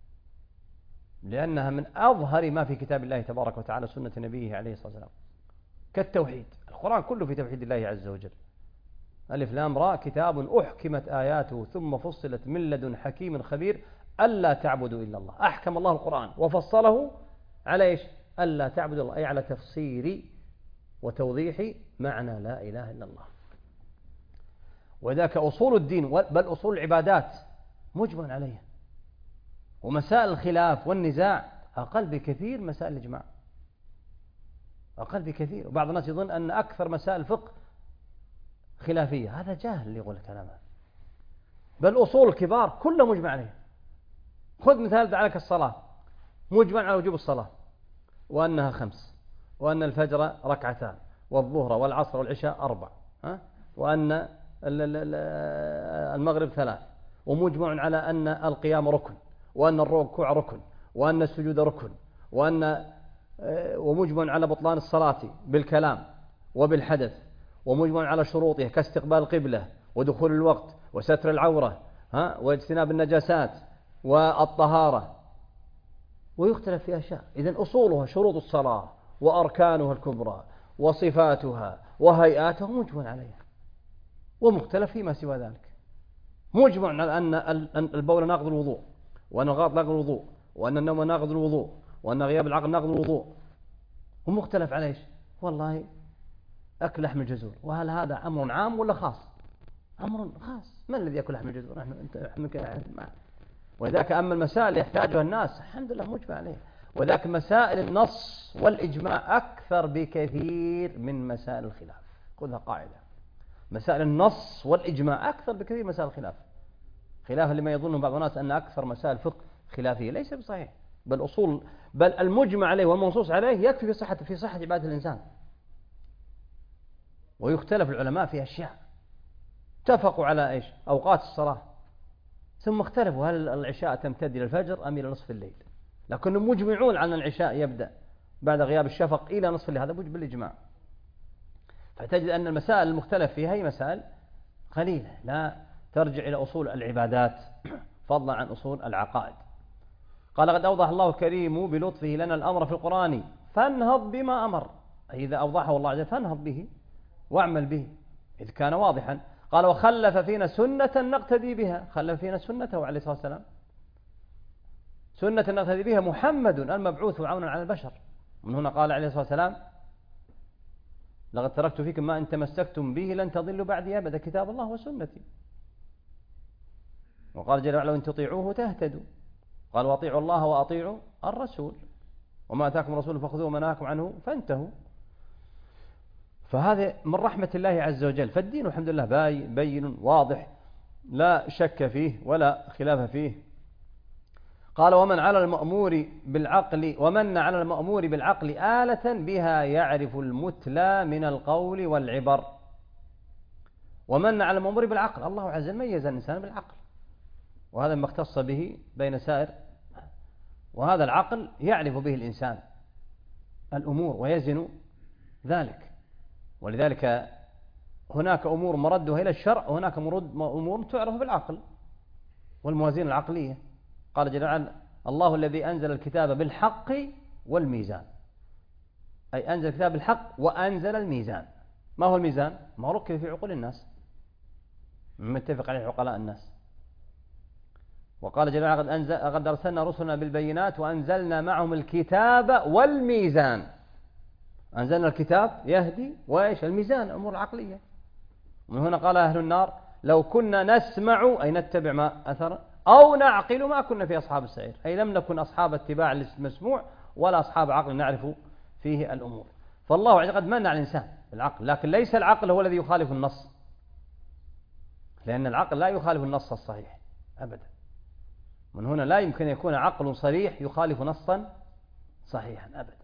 لأنها من أظهر ما في كتاب الله تبارك وتعالى سنة نبيه عليه الصلاة والسلام، كالتوحيد. القرآن كله في توحيد الله عز وجل. ألف لام را كتاب أحكمت آياته ثم فصلت من لدن حكيم خبير ألا تعبدوا إلا الله. أحكم الله القرآن وفصله على إيش؟ ألا تعبدوا الله، أي على تفسير وتوضيح معنى لا إله إلا الله. وذاك أصول الدين بل أصول العبادات مجمع عليها، ومسائل الخلاف والنزاع أقل بكثير مسائل الإجماع، أقل بكثير. وبعض الناس يظن أن أكثر مسائل الفقه خلافية، هذا جاهل اللي يقول الكلام هذا. بل أصول الكبار كلها مجمع عليها. خذ مثال دعلك الصلاة، مجمع على وجوب الصلاة وأنها 5، وأن الفجر ركعتان والظهر والعصر والعشاء 4، وأن المغرب 3، ومجمع على أن القيام ركن، وأن الركوع ركن، وأن السجود ركن، ومجمع على بطلان الصلاة بالكلام وبالحدث، ومجمع على شروطها كاستقبال القبلة ودخول الوقت وستر العورة واجتناب النجاسات والطهارة، ويختلف في أشياء. إذن أصولها شروط الصلاة وأركانها الكبرى وصفاتها وهيئاتها مجمع عليها، ومختلف فيما سوى ذلك. مجمع على أن البول ناقض الوضوء، وأن الغائط ناقض الوضوء، وأن النوم ناقض الوضوء، وأن غياب العقل ناقض الوضوء. ومختلف على إيش؟ والله أكل لحم الجزور، وهل هذا أمر عام ولا خاص؟ أمر خاص. من الذي يأكل لحم الجزور؟ وذاك أما المسائل يحتاجها الناس الحمد لله مجمع عليه. وذاك مسائل النص والإجماع أكثر بكثير من مسائل الخلاف. خذها قاعدة، مسائل النص والإجماع أكثر بكثير من مسائل الخلاف، خلافا لما يظن بعض الناس أن أكثر مسائل الفقه خلافية. ليس بصحيح، بل المجمع عليه والمنصوص عليه يكفي في صحة عبادة الإنسان. ويختلف العلماء في أشياء، اتفقوا على إيش؟ أوقات الصلاة، ثم اختلفوا هل العشاء تمتد إلى الفجر أم إلى نصف الليل، لكنهم مجمعون على أن العشاء يبدأ بعد غياب الشفق إلى نصف الليل، هذا بالإجماع. فتجد أن المسائل المختلف فيها هي مسائل قليلة لا ترجع إلى أصول العبادات فضلا عن أصول العقائد. قال قد أوضح الله الكريم بلطفه لنا الأمر في القرآن فانهض بما أمر، أي إذا أوضحه الله عز وجل فانهض به، واعمل به إذ كان واضحا. قال وخلف فينا سنة نقتدي بها، خلف فينا سنته عليه الصلاة والسلام، سنة نقتدي بها محمد المبعوث عونا على البشر. من هنا قال عليه الصلاة والسلام لقد تركت فيكم ما إن تمسكتم به لن تضلوا بعدي أبدا، كتاب الله وسنتي. وقال جل وعلا إن تطيعوه تهتدوا. قال وأطيعوا الله وأطيعوا الرسول، وما أتاكم الرسول فخذوه وما نهاكم عنه فانتهوا. فهذا من رحمة الله عز وجل. فالدين الحمد لله بين واضح لا شك فيه ولا خلاف فيه. قال ومن على المأمور بالعقل آلة بها يعرف المتلى من القول والعبر. ومن على المأمور بالعقل، الله عز وجل ميز الإنسان بالعقل، وهذا ما اختص به بين سائر، وهذا العقل يعرف به الإنسان الأمور ويزن ذلك. ولذلك هناك أمور مردها إلى الشرع، وهناك أمور تعرف بالعقل والموازين العقلية. قال جل وعلا الله الذي أنزل الكتاب بالحق والميزان، أي أنزل الكتاب بالحق وأنزل الميزان. ما هو الميزان؟ ما ركب في عقول الناس متفق عليه عقلاء الناس. وقال جل وعلا قد أرسلنا رسلنا بالبينات وأنزلنا معهم الكتاب والميزان. أنزلنا الكتاب يهدي، وإيش الميزان الأمور العقلية. ومن هنا قال أهل النار لو كنا نسمع أي نتبع ما أثر أو نعقل ما كنا في أصحاب السعير، أي لم نكن أصحاب اتباع للمسموع ولا أصحاب عقل نعرف فيه الأمور. فالله عز وجل قد منع الإنسان بالعقل، لكن ليس العقل هو الذي يخالف النص، لأن العقل لا يخالف النص الصحيح أبدا. من هنا لا يمكن يكون عقل صريح يخالف نصا صحيحا أبدا.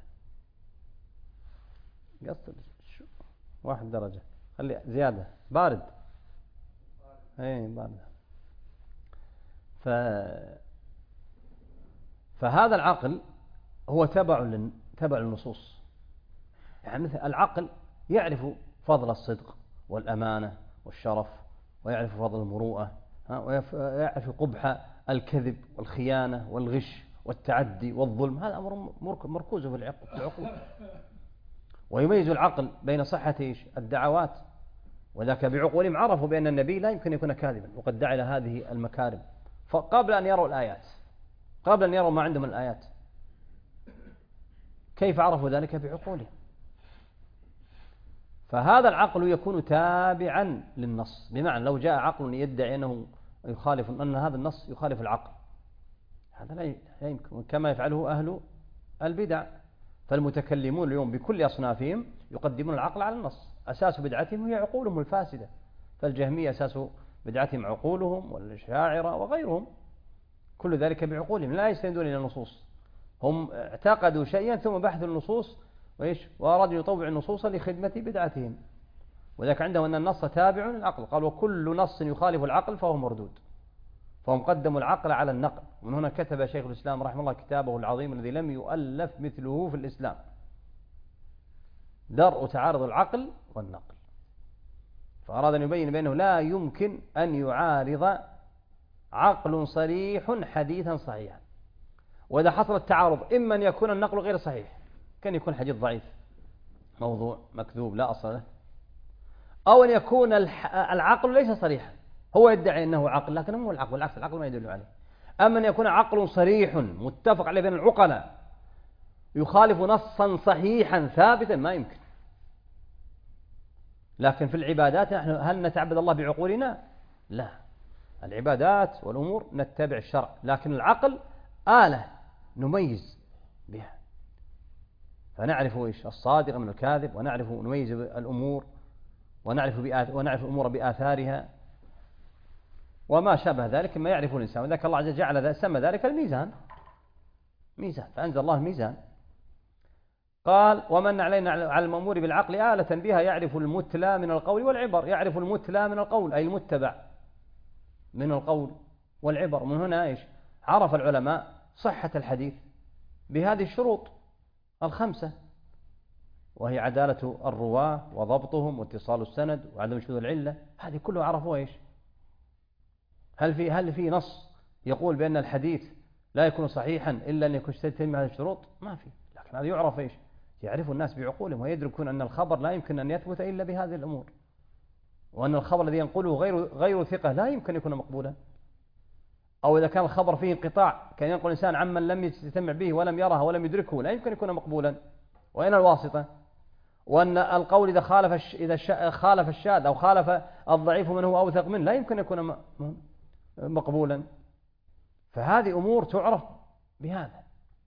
قصد 1 درجة، خلي زيادة، بارد اي بارد. فهذا العقل هو تبع النصوص. يعني مثل العقل يعرف فضل الصدق والأمانة والشرف، ويعرف فضل المروءة، ويعرف قبح الكذب والخيانة والغش والتعدي والظلم. هذا أمر مركوز في العقول. ويميز العقل بين صحة الدعوات، وذاك بعقولهم عرفوا بأن النبي لا يمكن يكون كاذبا وقد دعا إلى هذه المكارم، فقبل أن يروا الآيات، قبل أن يروا ما عندهم الآيات. كيف عرفوا ذلك؟ بعقولهم. فهذا العقل يكون تابعا للنص، بمعنى لو جاء عقل يدعي أنه يخالف، أن هذا النص يخالف العقل، هذا لا يمكن، كما يفعله أهل البدع. فالمتكلمون اليوم بكل أصنافهم يقدمون العقل على النص، أساس بدعتهم هي عقولهم الفاسدة. فالجهمية أساس بدعتهم عقولهم، والشاعرة وغيرهم، كل ذلك بعقولهم لا يستندون إلى النصوص. هم اعتقدوا شيئا ثم بحثوا النصوص وأرادوا يطوعوا النصوص لخدمة بدعتهم. وذلك عندهم أن النص تابع للعقل، قال وكل نص يخالف العقل فهو مردود. فهم قدموا العقل على النقل. ومن هنا كتب شيخ الإسلام رحمه الله كتابه العظيم الذي لم يؤلف مثله في الإسلام، درء تعارض العقل والنقل. فأراد أن يبين بأنه لا يمكن أن يعارض عقل صريح حديثا صحيحا. وإذا حصل التعارض إما أن يكون النقل غير صحيح، كان يكون حديث ضعيف موضوع مكذوب لا أصل له، أو أن يكون العقل ليس صريحا، هو يدعي أنه عقل لكن هو العقل، والعكس العقل ما يدل عليه. أما أن يكون عقل صريح متفق عليه بين العقلاء يخالف نصا صحيحا ثابتا، ما يمكن. لكن في العبادات نحن هل نتعبد الله بعقولنا؟ لا، العبادات والأمور نتبع الشرع، لكن العقل آلة نميز بها، فنعرف الصادق من الكاذب، ونعرف نميز الأمور، ونعرف الأمور بآثارها وما شابه ذلك ما يعرف الإنسان. وذلك الله عز وجل جعل سمى ذلك الميزان، ميزان، فأنزل الله الميزان. قال ومن علينا على المأمور بالعقل آلة بها يعرف المتلى من القول والعبر. يعرف المتلى من القول أي المتبع من القول والعبر. من هنا عرف العلماء صحة الحديث بهذه الشروط 5، وهي عدالة الرواة وضبطهم واتصال السند وعدم شذوذ العلة. هذه كلها عرفوها هل في نص يقول بأن الحديث لا يكون صحيحا إلا أن يكون يتم هذه الشروط؟ ما في. لكن هذا يعرف يعرف الناس بعقولهم ويدركون أن الخبر لا يمكن أن يثبت إلا بهذه الأمور، وأن الخبر الذي ينقله غير ثقة لا يمكن يكون مقبولا، أو إذا كان الخبر فيه انقطاع كان ينقل الإنسان عمن لم يجتمع به ولم يره ولم يدركه لا يمكن يكون مقبولا. وأين الواسطة؟ وأن القول إذا خالف الشاذ أو خالف الضعيف من هو أوثق منه لا يمكن يكون مقبولا. فهذه أمور تعرف بهذا.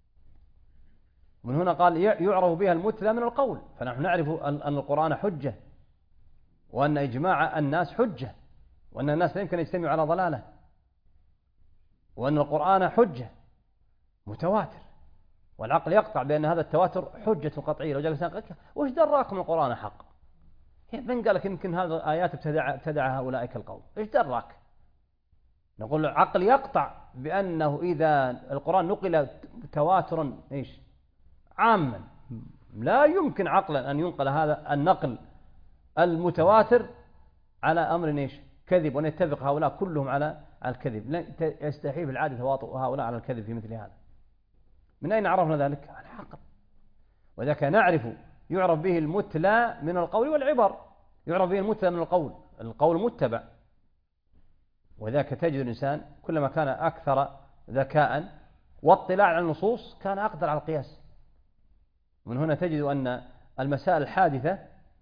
من هنا قال يعرف بها المتلى من القول. فنحن نعرف أن القرآن حجة، وأن إجماع الناس حجة، وأن الناس لا يمكن أن يجتمعوا على ضلالة، وأن القرآن حجة متواتر، والعقل يقطع بأن هذا التواتر حجة قطعية. لو جاء الإنسان قال وش دراكم القرآن حق؟ من قال لك يمكن هذه الآيات ابتدعها أولئك القوم؟ إيش دراك؟ نقول العقل يقطع بأنه إذا القرآن نقل تواترا إيش عاما لا يمكن عقلا أن ينقل هذا النقل المتواتر على أمر إيش كذب، وأن يتفق هؤلاء كلهم على الكذب. لا يستحيل في العادة تواطؤ هؤلاء على الكذب في مثل هذا. من أين عرفنا ذلك؟ العقل. وذاك نعرف يعرف به المتلى من القول والعبر. يعرف به المتلى من القول متبع. وذاك تجد الإنسان كلما كان أكثر ذكاء واطلاع على النصوص كان أقدر على القياس. من هنا تجد أن المسائل الحادثة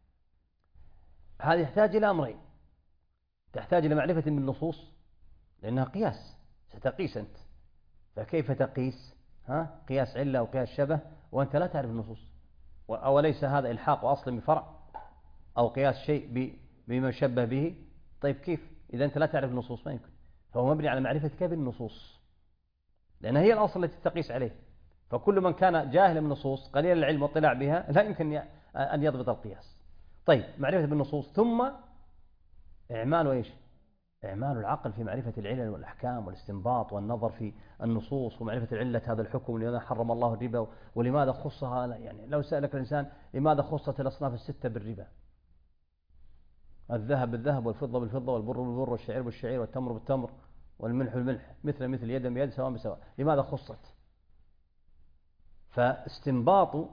هذه تحتاج إلى أمرين: تحتاج إلى معرفة بالنصوص لأنها قياس، ستقيس أنت، فكيف تقيس قياس علة أو قياس شبه وأنت لا تعرف النصوص؟ أوليس هذا إلحاق أصل بفرع أو قياس شيء بما يشبه به؟ طيب كيف إذا أنت لا تعرف النصوص؟ ما يمكن. فهو مبني على معرفتك بالنصوص لأنها هي الأصل التي تقيس عليه. فكل من كان جاهلا بالنصوص قليل العلم واطلاع بها لا يمكن أن يضبط القياس. طيب معرفة بالنصوص ثم إعمال إيش؟ إعمال العقل في معرفة العلل والأحكام والاستنباط والنظر في النصوص ومعرفة العلة هذا الحكم، لماذا حرم الله الربا ولماذا خصها. يعني لو سألك الإنسان لماذا خصت الأصناف الستة بالربا؟ الذهب بالذهب والفضة بالفضة والبر بالبر والشعير بالشعير والتمر بالتمر والملح بالملح مثل يدا بيد سواء بسواء، لماذا خصت؟ فاستنباط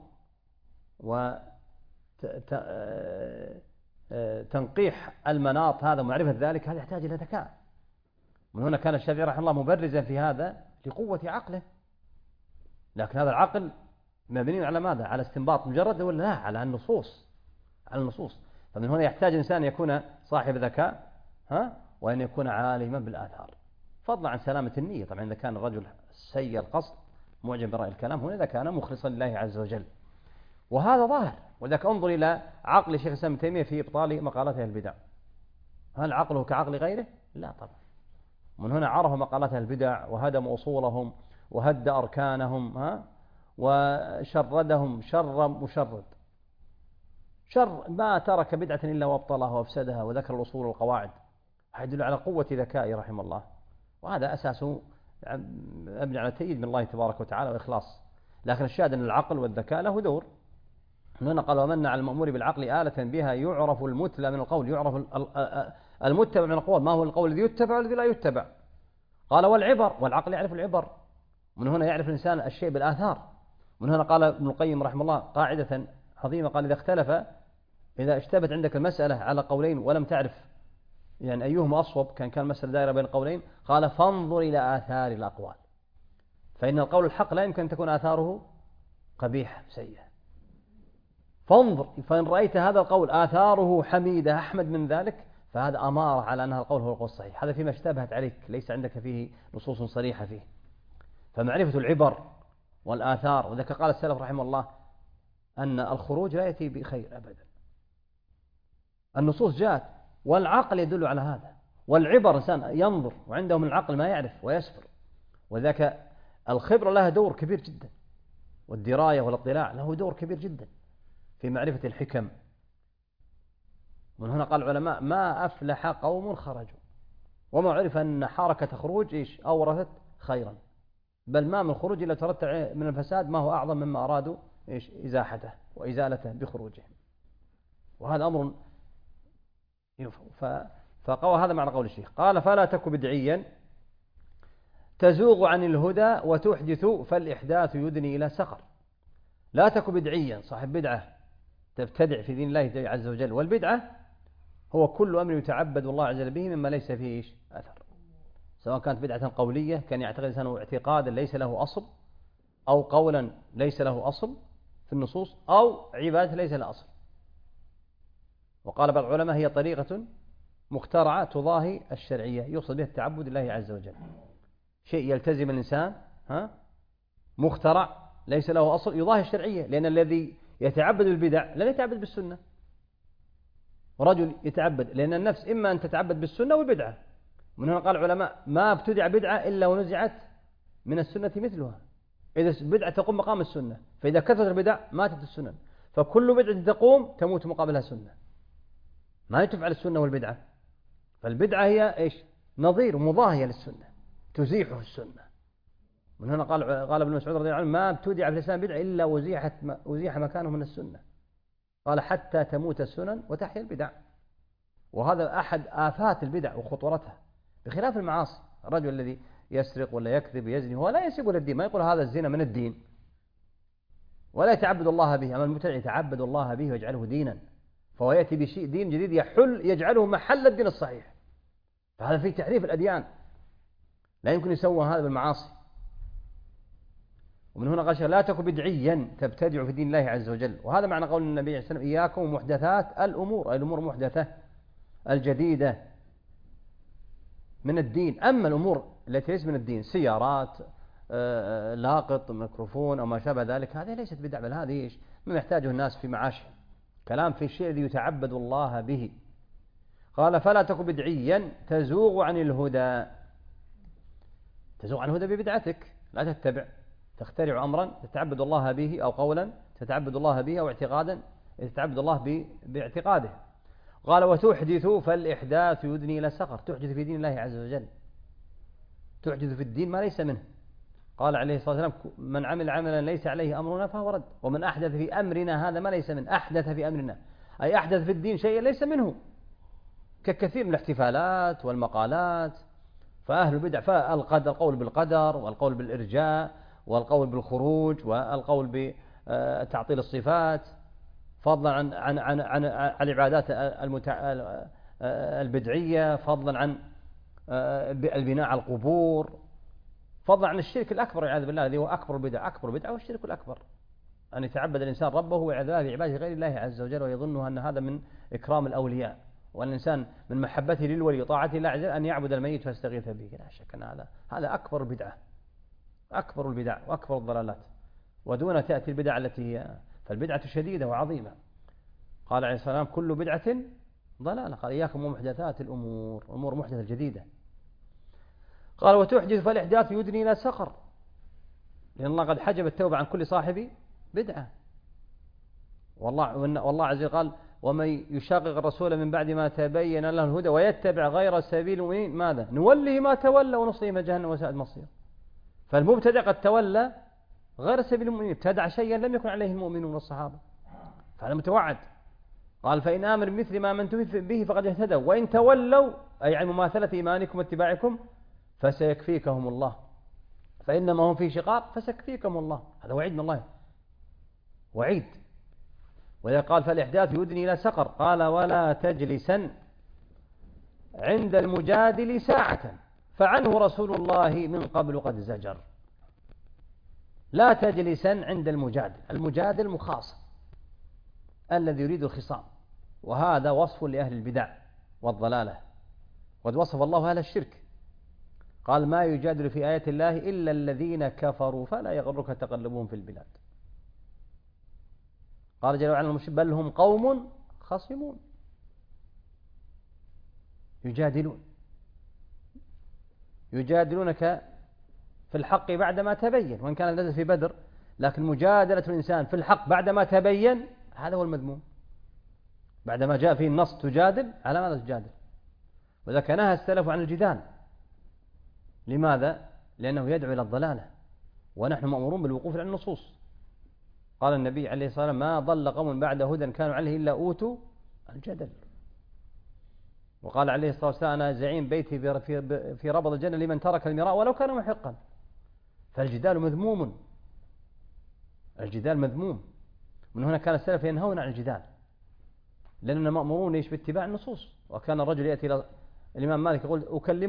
وتنقيح المناط هذا ومعرفة ذلك هذا يحتاج إلى ذكاء. من هنا كان الشافعي رحمه الله مبرزا في هذا لقوة عقله، لكن هذا العقل مبني على ماذا؟ على استنباط مجرد ولا لا؟ على النصوص، على النصوص. فمن هنا يحتاج الإنسان يكون صاحب ذكاء وأن يكون عالما بالآثار، فضلا عن سلامة النية. طبعا إذا كان الرجل سيء القصد معجب برأي الكلام هنا إذا كان مخلصا لله عز وجل، وهذا ظاهر. وذاك انظر إلى عقل شيخ الإسلام ابن تيمية في إبطال مقالات أهل البدع، هل عقله كعقل غيره؟ لا طبعا. من هنا عرف مقالات أهل البدع وهدم أصولهم وهد أركانهم وشردهم شر مشرد، شر ما ترك بدعة إلا وابطلها وافسدها وذكر الأصول والقواعد. هذا يدل على قوة ذكائه رحمه الله، وهذا أساسه أبني على تأييد من الله تبارك وتعالى وإخلاص. لكن الشاهد أن العقل والذكاء له دور. هنا قال ومن على المأمور بالعقل آلة بها يعرف المتلى من القول، يعرف المتبع من القول. ما هو القول الذي يتبع والذي لا يتبع؟ قال والعبر، والعقل يعرف العبر. من هنا يعرف الإنسان الشيء بالآثار. من هنا قال ابن القيم رحمه الله قاعدة عظيمة، قال إذا اشتبت عندك المسألة على قولين ولم تعرف يعني أيهما أصوب، كان المسألة دائرة بين قولين، قال فانظر إلى آثار الأقوال، فإن القول الحق لا يمكن أن تكون آثاره قبيحة سيئة. فانظر، فإن رأيت هذا القول آثاره حميدة أحمد من ذلك فهذا أمارة على أن هذا القول هو القول الصحيح. هذا فيما اشتبهت عليك ليس عندك فيه نصوص صريحة فيه. فمعرفة العبر والآثار. وذلك قال السلف رحمه الله أن الخروج لا يأتي بخير أبدا. النصوص جاءت والعقل يدل على هذا، والعبر إنسان ينظر وعنده من العقل ما يعرف ويسفر. وذاك الخبرة لها دور كبير جدا، والدراية والاطلاع له دور كبير جدا في معرفة الحكم. من هنا قال العلماء ما أفلح قوم خرجوا وما عرف أن حركة خروج أورثت خيرا، بل ما من خروج إلا ترتب من الفساد ما هو أعظم مما أرادوا إزاحته وإزالته بخروجهم. وهذا أمر فقوى هذا معنى قول الشيخ. قال فلا تك بدعيا تزوغ عن الهدى وتحدث، فالإحداث يدني إلى سقر. لا تك بدعيا صاحب بدعة تبتدع في دين الله عز وجل. والبدعة هو كل أمر يتعبد الله عز وجل به مما ليس فيه أثر، سواء كانت بدعة قولية كان يعتقد الإنسان اعتقادا ليس له أصل، أو قولا ليس له أصل في النصوص، أو عبادة ليس لها أصل. وقال بعض العلماء هي طريقة مخترعة تضاهي الشرعية، يقصد بها التعبد لله عز وجل، شيء يلتزم الإنسان مخترع ليس له أصل يضاهي الشرعية، لأن الذي يتعبد بالبدع لن يتعبد بالسنة. رجل يتعبد، لأن النفس إما أن تتعبد بالسنة والبدعة. من هنا قال العلماء ما ابتدع بدعة إلا ونزعت من السنة مثلها. إذا البدعة تقوم مقام السنة، فإذا كثرت البدع ماتت السنن، فكل بدعة تقوم تموت مقابلها سنة، ما تفعل السنة والبدعة. فالبدعة هي إيش؟ نظير مضاهية للسنة تزيحه السنة. من هنا قال ابن مسعود رضي الله عنه ما ابتدع في الإسلام بدعة إلا وزيح مكانه من السنة. قال حتى تموت السنن وتحيا البدع. وهذا أحد آفات البدع وخطورتها، بخلاف المعاصي. الرجل الذي يسرق ولا يكذب يزني هو لا ينسب إلى الدين، ما يقول هذا الزنا من الدين ولا يتعبد الله به. أما المبتدع يتعبد الله به ويجعله دينا، فهو يأتي بشيء دين جديد يجعله محل الدين الصحيح. فهذا فيه تحريف الأديان، لا يمكن يسوى هذا بالمعاصي. ومن هنا قال لا تكن بدعيا تبتدع في دين الله عز وجل. وهذا معنى قول النبي عليه الصلاة والسلام إياكم ومحدثات الأمور، أي الأمور محدثة الجديدة من الدين. أما الأمور التي ليست من الدين، سيارات، لاقط، ميكروفون أو ما شابه ذلك، هذه ليست بدع، بل هذه ما يحتاجه الناس في معاشهم. كلام في الشيء الذي يتعبد الله به. قال فلا تكن بدعيا تزوغ عن الهدى. تزوغ عن الهدى ببدعتك، لا تتبع تخترع أمرا تتعبد الله به، أو قولا تتعبد الله به، أو اعتقادا تتعبد الله باعتقاده. قال وتحدث فالإحداث يدني إلى سقر. تحدث في دين الله عز وجل، تحدث في الدين ما ليس منه. قال عليه الصلاة والسلام من عمل عملا ليس عليه أمرنا فهو رد، ومن أحدث في أمرنا هذا ما ليس منه. أحدث في أمرنا أي أحدث في الدين شيئا ليس منه، ككثير من الاحتفالات والمقالات. فأهل البدع فالقول بالقدر، والقول بالإرجاء، والقول بالخروج، والقول بتعطيل الصفات، فضلا عن العبادات البدعية، فضلا عن البناء على القبور، فضلا عن الشرك الأكبر والعياذ بالله، الذي هو أكبر البدع. أكبر البدع والشرك الأكبر أن يتعبد الإنسان ربه ويعذبه بعباده غير الله عز وجل، ويظنه أن هذا من إكرام الأولياء، وأن الإنسان من محبته للولي وطاعته الله عز وجل أن يعبد الميت ويستغيث به. لا شك أن هذا أكبر البدعة، أكبر البدع وأكبر الضلالات. ودون تأتي البدع التي هي، فالبدعة شديدة وعظيمة. قال عليه الصلاة والسلام كل بدعة ضلالة. قال إياكم ومحدثات الأمور، أمور محدثة جديدة. قال وتحدث فالإحداث يدني إلى سقر، لأن الله قد حجب التوبة عن كل صاحب بدعة. والله عز وجل قال ومن يشاقق الرسول من بعد ما تبين له الهدى ويتبع غير سبيل المؤمنين ماذا نوله ما تولى ونصله ما جهنم وساءت مصير. فالمبتدع قد تولى غير سبيل المؤمنين، ابتدع شيئا لم يكن عليه المؤمنون والصحابة، فهذا متوعد. قال فإن آمن مثل ما آمنتم به فقد اهتدوا، وإن تولوا أي عن مماثلة إيمانكم واتباعكم فسيكفيكهم الله، فإنما هم في شقاق فسيكفيكم الله. هذا وعيد من الله، وعيد. وإذا قال فالإحداث يدني إلى سقر، قال ولا تجلسا عند المجادل ساعة فعنه رسول الله من قبل قد زجر. لا تجلسا عند المجادل، المجادل مخاصم الذي يريد الخصام، وهذا وصف لأهل البدع والضلالة. قد وصف الله أهل الشرك، قال ما يجادل في آيات الله إلا الذين كفروا فلا يغرك تقلبهم في البلاد. قال جل وعلا بل هم قوم خصمون يجادلونك في الحق بعدما تبين، وإن كان نزل في بدر، لكن مجادلة الإنسان في الحق بعدما تبين هذا هو المذموم. بعدما جاء فيه النص تجادل، على ماذا تجادل؟ وذلك نهى السلف عن الجدال. لماذا؟ لأنه يدعو إلى الضلالة، ونحن مأمورون بالوقوف على النصوص. قال النبي عليه الصلاة والسلام ما ضل قوم بعد هدى كانوا عليه إلا أوتوا الجدل. وقال عليه الصلاة والسلام أنا زعيم بيتي في ربض الجنة لمن ترك المراء ولو كان محقا. فالجدال مذموم، الجدال مذموم. من هنا كان السلف ينهون عن الجدال، لأننا مأمورون إيش؟ باتباع النصوص. وكان الرجل يأتي إلى الإمام مالك يقول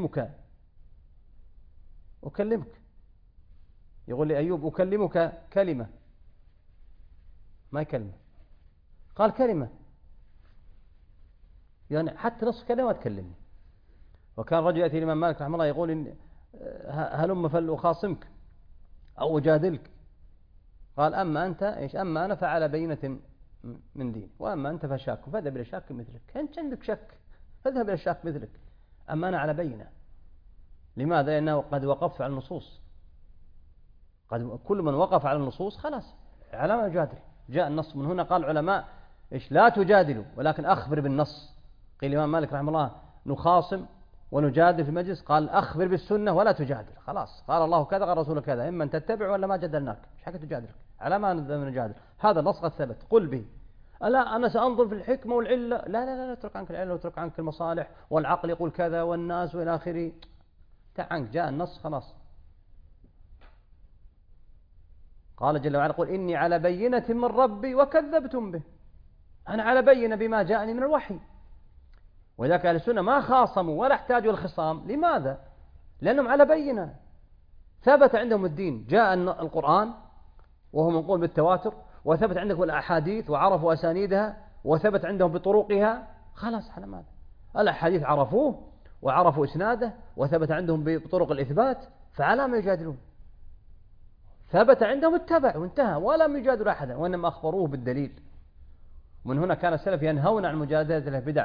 أكلمك، يقول لي أيوب أكلمك كلمة، ما كلمة، قال كلمة، يعني حتى نصف كلمة تكلمني. وكان الرجل يأتي الإمام مالك رحمه الله يقول إن هلم فلأخاصمك أو أجادلك، قال أما أنت إيش؟ أما أنا فعلى بينة من دين، وأما أنت فشاك، فاذهب إلى شاك مثلك. أنت عندك شك، فاذهب إلى شاك مثلك، أما أنا على بينة. لماذا؟ لأنه قد وقفت على النصوص، كل من وقف على النصوص خلاص على ما يجادل. جاء النص. من هنا قال العلماء إيش؟ لا تجادلوا ولكن أخبر بالنص. قيل الإمام مالك رحمه الله نخاصم ونجادل في المجلس، قال أخبر بالسنة ولا تجادل. خلاص قال الله كذا قال رسوله كذا، إما أن تتبع ولا ما جدلناك، مش حاجة تجادلك، على ما نجادل. هذا النص قد ثبت، قل به. لا أنا سأنظر في الحكمة والعلة، لا لا لا، اترك عنك العلة واترك عنك المصالح، والعقل يقول كذا والناس وإلى آخره. عنك جاء النص خلاص. قال جل وعلا قل إني على بينة من ربي وكذبتم به. أنا على بينة بما جاءني من الوحي. ولذلك أهل السنة ما خاصموا ولا احتاجوا الخصام. لماذا؟ لأنهم على بينة، ثبت عندهم الدين، جاء القرآن وهو منقول بالتواتر، وثبت عندهم الأحاديث وعرفوا أسانيدها وثبت عندهم بطرقها. خلاص على ماذا؟ الأحاديث عرفوه وعرفوا إسناده وثبت عندهم بطرق الإثبات، فعلى ما يجادلون؟ ثبت عندهم اتبع وانتهى، ولم يجادلوا أحدا، وإنما أخبروه بالدليل. ومن هنا كان السلف ينهون عن مجادلة البدع.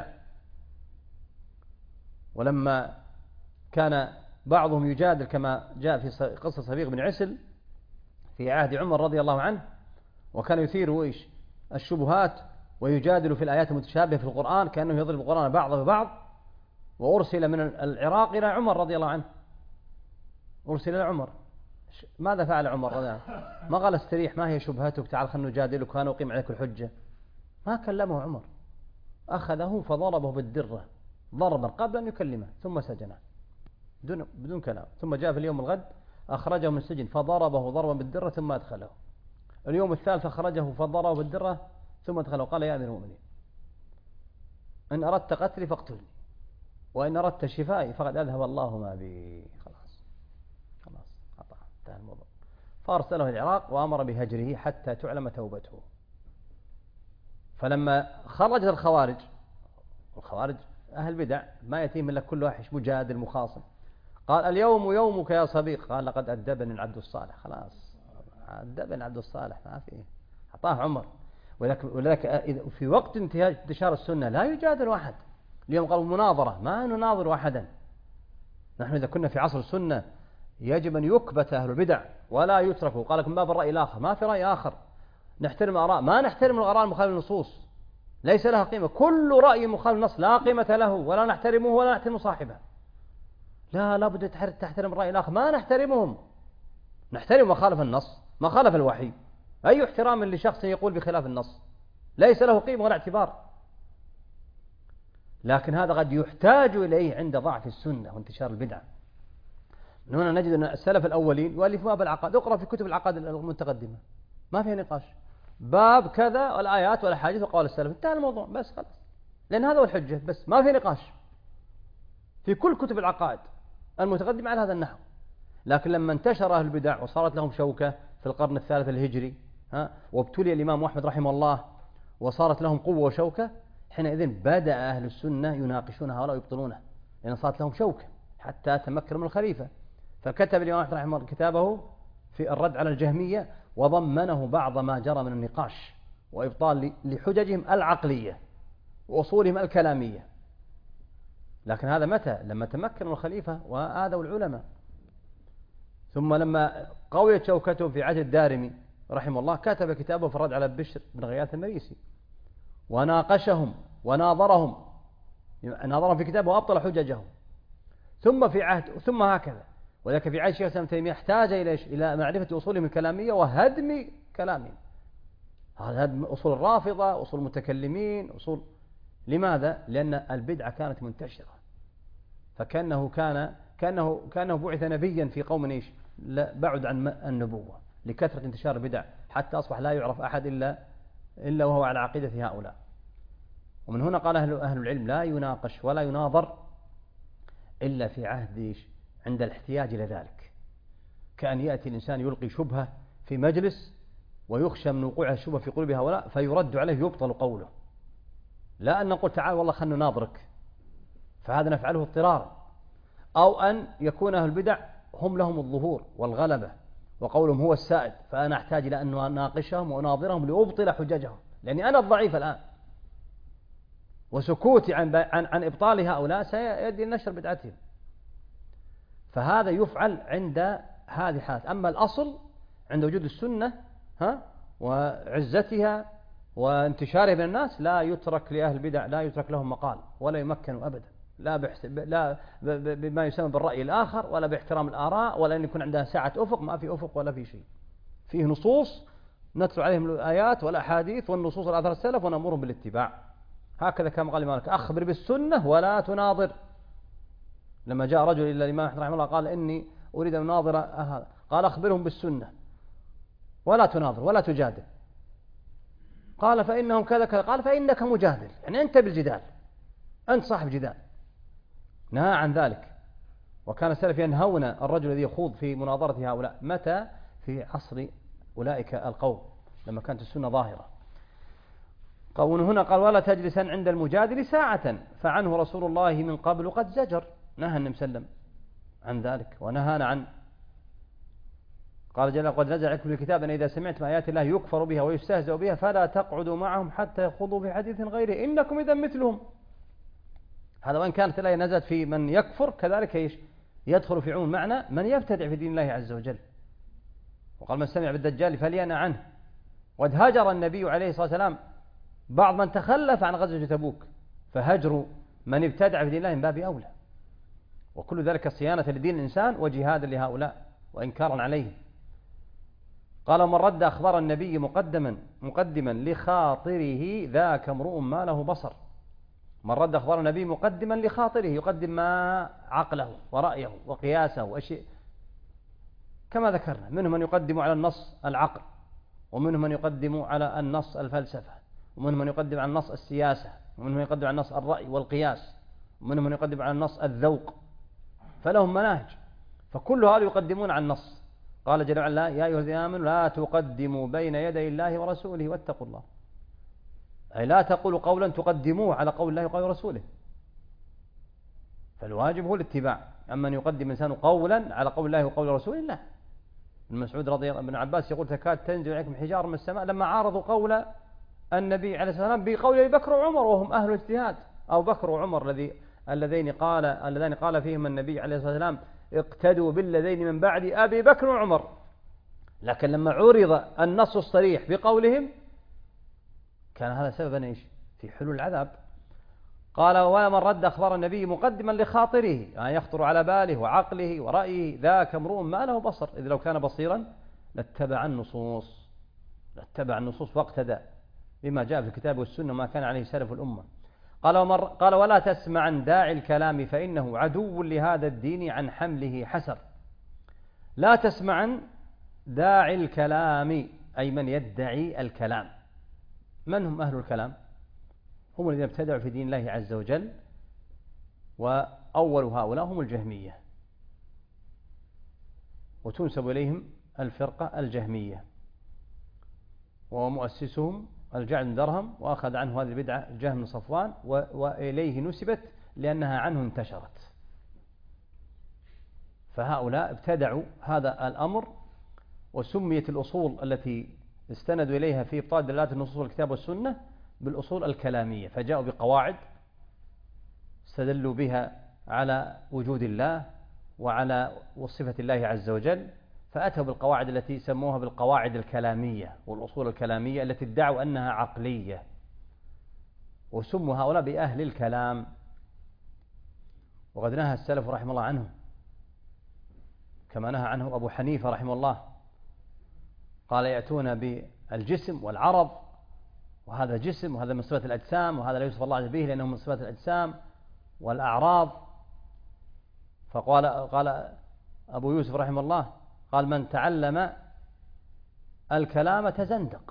ولما كان بعضهم يجادل كما جاء في قصة صبيغ بن عسل في عهد عمر رضي الله عنه، وكان يثير إيش؟ الشبهات ويجادل في الآيات المتشابهة في القرآن، كأنه يضرب القرآن بعضه ببعض، وأرسل من العراق إلى عمر رضي الله عنه، أرسل إلى عمر. ماذا فعل عمر رضي الله عنه؟ ما قال استريح، ما هي شبهتك، تعال خلنا نجادلك أنا أقيم عليك الحجة. ما كلمه عمر، أخذه فضربه بالدرة ضربا قبل أن يكلمه ثم سجنه بدون كلام. ثم جاء في اليوم الغد أخرجه من السجن فضربه ضربا بالدرة ثم أدخله. اليوم الثالث أخرجه فضربه بالدرة ثم أدخله. قال يا أمير المؤمنين إن أردت قتلي فاقتلني، وإن أردت شفائي فقد أذهب الله ما بي. خلاص قطع، انتهى الموضوع. فأرسله العراق وأمر بهجره حتى تعلم توبته. فلما خرجت الخوارج أهل بدع ما يتيم إلا كل واحد مجادل مخاصم، قال اليوم يومك يا صبيغ، قال لقد أدبني العبد الصالح. خلاص أدبني العبد الصالح، ما في، أعطاه عمر. ولذلك في وقت انتشار السنة لا يجادل أحد. اليوم قالوا مناظرة، ما نناظر أحدا. نحن إذا كنا في عصر السنة يجب أن يكبت أهل البدع ولا يتركوا. قال لكم باب الرأي الآخر، ما في رأي آخر، نحترم آراء، ما نحترم الآراء المخالفة للنصوص، ليس لها قيمة. كل رأي مخالف النص لا قيمة له، ولا نحترمه ولا نحترم صاحبه. لا بد تحترم الرأي الآخر، ما نحترمهم، نحترم مخالف النص، مخالف الوحي. أي احترام لشخص يقول بخلاف النص، ليس له قيمة ولا اعتبار. لكن هذا قد يحتاج إليه عند ضعف السنة وانتشار البدع. من هنا نجد أن السلف الأولين واللي باب العقائد، اقرأ في كتب العقائد المتقدمة ما فيها نقاش، باب كذا والآيات والأحاديث وقول السلف، انتهى الموضوع بس خلاص، لأن هذا هو الحجة بس، ما في نقاش في كل كتب العقائد المتقدمة على هذا النحو. لكن لما انتشر أهل البدع وصارت لهم شوكة في القرن الثالث الهجري، وابتلي الإمام أحمد رحمه الله وصارت لهم قوة وشوكة، حينئذ بدأ أهل السنة يناقشون هؤلاء ويبطلونه، لأن صارت لهم شوكة حتى تمكن من الخليفة. فكتب الإمام أحمد رحمه الله كتابه في الرد على الجهمية، وضمنه بعض ما جرى من النقاش وإبطال لحججهم العقلية وأصولهم الكلامية. لكن هذا متى؟ لما تمكن الخليفة وآذوا العلماء. ثم لما قويت شوكته في عهد الدارمي رحمه الله كتب كتابه في الرد على بشر بن غياث المريسي، وناقشهم وناظرهم في كتابه وأبطل حججهم. ثم هكذا. ولكن في عهد الشيخ الإسلام ابن تيمية احتاج إلى معرفة أصولهم الكلامية وهدم كلامهم. هذا هدم أصول الرافضة، أصول المتكلمين، لماذا؟ لأن البدعة كانت منتشرة، فكأنه كانه بعث نبيا في قوم بعد عن النبوة. لكثرة انتشار البدع، حتى أصبح لا يعرف أحد إلا وهو على عقيدة هؤلاء. ومن هنا قال أهل العلم لا يناقش ولا يناظر إلا في عهد عند الاحتياج إلى ذلك، كأن يأتي الإنسان يلقي شبهة في مجلس ويخشى من وقوع الشبهة في قلوب هؤلاء فيرد عليه يبطل قوله، لا أن نقول تعال والله خلنا نناظرك، فهذا نفعله اضطرارا. أو أن يكون أهل البدع هم لهم الظهور والغلبة وقولهم هو السائد، فأنا أحتاج إلى أن أناقشهم وأناظرهم لأبطل حججهم، لأني أنا الضعيف الآن، وسكوتي عن إبطال هؤلاء سيؤدي لنشر بدعتهم. فهذا يفعل عند هذه الحالات. أما الأصل عند وجود السنة وعزتها وانتشارها بين الناس لا يترك لأهل البدع، لا يترك لهم مقال ولا يمكنوا أبدا، لا بما يسمى بالرأي الآخر ولا باحترام الآراء، ولا أن يكون عندها ساعة أفق. ما في أفق ولا في شيء، فيه نصوص نتلو عليهم الآيات والأحاديث والنصوص والآثار السلف ونأمرهم بالاتباع. هكذا كما قال مالك أخبر بالسنة ولا تناظر. لما جاء رجل إلى الإمام أحمد رحمه الله قال إني أريد أن أناظر هذا، قال أخبرهم بالسنة ولا تناظر ولا تجادل. قال فإنهم كذا كذا، قال فإنك مجادل، يعني أنت بالجدال، أنت صاحب جدال. نهى عن ذلك. وكان السلف ينهون الرجل الذي يخوض في مناظرة هؤلاء. متى؟ في عصر أولئك القوم لما كانت السنة ظاهرة. قول هنا قال ولا تجلسا عند المجادل ساعة، فعنه رسول الله من قبل قد زجر، نهى النبي صلى الله عليه وسلم عن ذلك ونهانا عنه. قال جل قد نزل عليكم الكتاب أن إذا سمعتم آيات الله يكفر بها ويستهزأ بها فلا تقعدوا معهم حتى يخوضوا في حديث غيره إنكم إذا مثلهم. هذا وإن كانت الآية نزلت في من يكفر، كذلك يدخل في عموم معنى من يبتدع في دين الله عز وجل. وقال من سمع بالدجال فلينأ عنه. وقد هجر النبي عليه الصلاة والسلام بعض من تخلف عن غزوة تبوك، فهجر من ابتدع في دين الله من باب أولى، وكل ذلك صيانة لدين الإنسان وجهادا لهؤلاء وإنكارا عليهم. قال من رد أخبار النبي مقدما لخاطره ذاك امرؤ ما له بصر. من رد أخبار النبي مقدما لخاطره، يقدم ما عقله ورأيه وقياسه وأشياء كما ذكرنا. منهم من يقدم على النص العقل، ومنهم من يقدم على النص الفلسفة، ومنهم من يقدم على النص السياسة، ومنهم من يقدم على النص الرأي والقياس، ومنهم من يقدم على النص الذوق. فلهم مناهج، فكل هؤلاء يقدمون على النص. قال جل وعلا يا أيها الذين آمنوا لا تقدموا بين يدي الله ورسوله واتقوا الله، أي لا تقولوا قولا تقدموه على قول الله وقول رسوله، فالواجب هو الاتباع. أما أن يقدم إنسان قولا على قول الله وقول رسوله لا. ابن مسعود رضي الله ابن عباس يقول تكاد تنزل عليكم حجارة من السماء لما عارضوا قول النبي عليه الصلاة والسلام بقول أبي بكر وعمر وهم أهل الاجتهاد. أو بكر وعمر اللذين قال فيهم النبي عليه الصلاة والسلام اقتدوا بالذين من بعد أبي بكر وعمر، لكن لما عرض النص الصريح بقولهم كان هذا سببا في حلول العذاب. قال ومن رد أخبار النبي مقدما لخاطره، يعني يخطر على باله وعقله ورأيه ذاك امرؤ ما له بصر، إذ لو كان بصيرا لاتبع النصوص واقتدى بما جاء في الكتاب والسنة ما كان عليه سلف الأمة. قال ولا تسمع داعي الكلام فإنه عدو لهذا الدين عن حمله حسر. لا تسمع داعي الكلام أي من يدعي الكلام. من هم أهل الكلام؟ هم الذين ابتدعوا في دين الله عز وجل، وأول هؤلاء هم الجهمية، وتنسب إليهم الفرقة الجهمية، ومؤسسهم الجعد بن درهم، وأخذ عنه هذه البدعة الجهم بن صفوان، وإليه نسبت لأنها عنه انتشرت. فهؤلاء ابتدعوا هذا الأمر، وسميت الأصول التي استندوا إليها في إبطال دلالات النصوص والكتاب والسنة بالأصول الكلامية، فجاءوا بقواعد استدلوا بها على وجود الله وعلى وصفة الله عز وجل، فأتوا بالقواعد التي سموها بالقواعد الكلامية والأصول الكلامية التي ادعوا أنها عقلية، وسموا هؤلاء بأهل الكلام. وقد نهى السلف رحمه الله عنهم، كما نهى عنه أبو حنيفة رحمه الله، قال يأتون بالجسم والعرض، وهذا جسم وهذا من صفات الأجسام، وهذا لا يوصف الله عز به لأنه من صفات الأجسام والأعراض. فقال أبو يوسف رحمه الله قال من تعلم الكلام تزندق.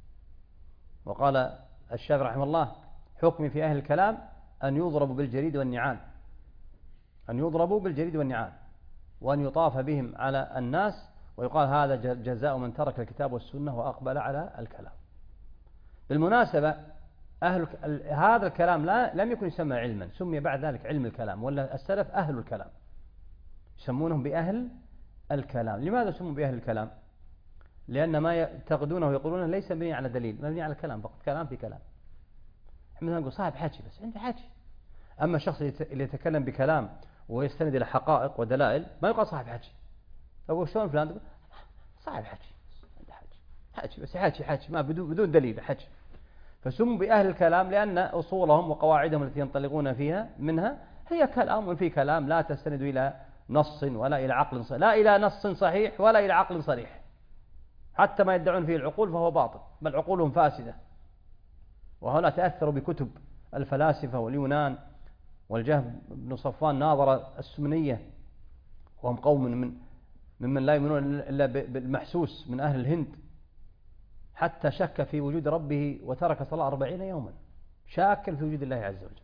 وقال الشافعي رحمه الله: حكمي في أهل الكلام أن يضربوا بالجريد والنعال، أن يضربوا بالجريد والنعال، وأن يطاف بهم على الناس، ويقال هذا جزاء من ترك الكتاب والسنة وأقبل على الكلام. بالمناسبة هذا الكلام لم يكن يسمى علما، سمي بعد ذلك علم الكلام، ولا السلف أهل الكلام، يسمونهم بأهل الكلام. لماذا سموا بأهل الكلام؟ لأن ما يعتقدونه ويقولونه ليس مبني على دليل، مبني على كلام فقط، كلام في كلام. احنا نقول صاحب حكي، بس عنده حكي. أما الشخص اللي يتكلم بكلام ويستند إلى حقائق ودلائل ما يقال صاحب حكي. أقول شلون فلان؟ تقول صاحب حكي، عنده حكي بس حكي ما بدون دليل حكي. فسموا بأهل الكلام لأن أصولهم وقواعدهم التي ينطلقون منها هي كلام في كلام، لا تستند إلى نص ولا إلى عقل صحيح، لا إلى نص صحيح ولا إلى عقل صريح. حتى ما يدعون فيه العقول فهو باطل، بل عقولهم فاسدة. وهؤلاء تأثروا بكتب الفلاسفة واليونان، والجهم بن صفوان ناظر السمنية، وهم قوم ممن لا يؤمنون إلا بالمحسوس من أهل الهند، حتى شك في وجود ربه وترك صلاة 40 يوما شاكا في وجود الله عز وجل.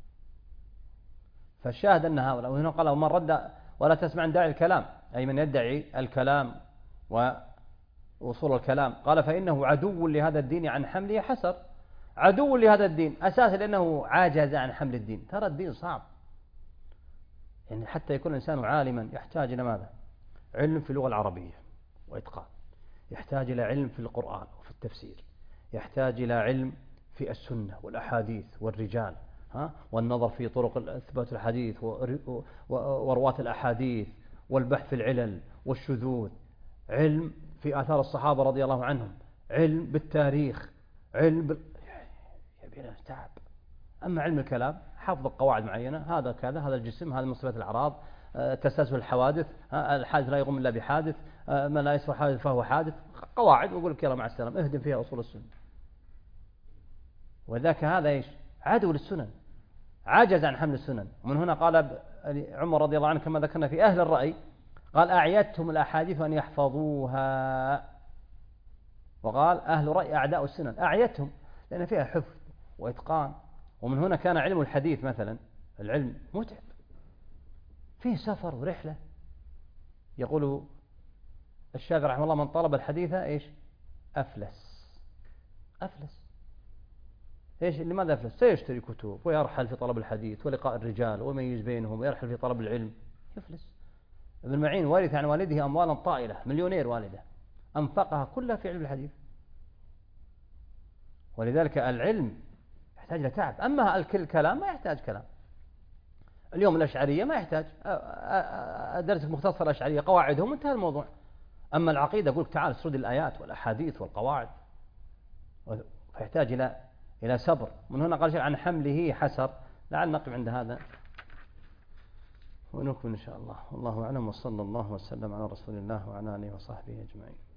فالشاهد أن هؤلاء، وهنا قال: ومن رد ولا تسمع عن داعي الكلام، أي من يدعي الكلام ووصول الكلام، قال: فإنه عدو لهذا الدين عن حمله حسر. عدو لهذا الدين أساسا لأنه عاجز عن حمل الدين. ترى الدين صعب، يعني حتى يكون الإنسان عالما يحتاج إلى ماذا؟ علم في اللغة العربية وإتقان، يحتاج إلى علم في القرآن وفي التفسير، يحتاج إلى علم في السنة والأحاديث والرجال، والنظر في طرق إثبات الحديث ورواة الأحاديث، والبحث في العلل والشذوذ، علم في آثار الصحابة رضي الله عنهم، علم بالتاريخ، علم يبينا تعب. أما علم الكلام حفظ قواعد معينة، هذا كذا، هذا الجسم، هذا من صفات الأعراض، تسلسل الحوادث، الحادث لا يقوم إلا بحادث، ما لا يسوى حادث فهو حادث، قواعد، ويقول لك يلا مع السلامة، اهدم فيها أصول السنة. وذاك هذا إيش؟ عدو للسنن، عجز عن حمل السنن. ومن هنا قال عمر رضي الله عنه كما ذكرنا في أهل الرأي، قال: أعيتهم الأحاديث أن يحفظوها. وقال: أهل الرأي أعداء السنن. أعيتهم لأن فيها حفظ وإتقان. ومن هنا كان علم الحديث مثلا، العلم متعب، فيه سفر ورحلة. يقول الشافعي رحمه الله: من طلب الحديث إيش؟ أفلس. إيش؟ لماذا أفلس؟ سيشتري كتب ويرحل في طلب الحديث ولقاء الرجال ويميز بينهم، ويرحل في طلب العلم، يفلس. ابن معين ورث عن والده أموالا طائلة، مليونير والده، أنفقها كلها في علم الحديث. ولذلك العلم يحتاج إلى تعب. أما الكلام ما يحتاج كلام. اليوم الأشعرية ما يحتاج درس مختصر الأشعرية قواعدهم انتهى الموضوع. أما العقيدة أقول لك تعال سرد الآيات والأحاديث والقواعد، فيحتاج إلى صبر. من هنا قال عن حمله حسر. لعل نقف عند هذا ونكمل إن شاء الله. والله أعلم، وصلى الله وسلم على رسول الله وعلى آله وصحبه أجمعين.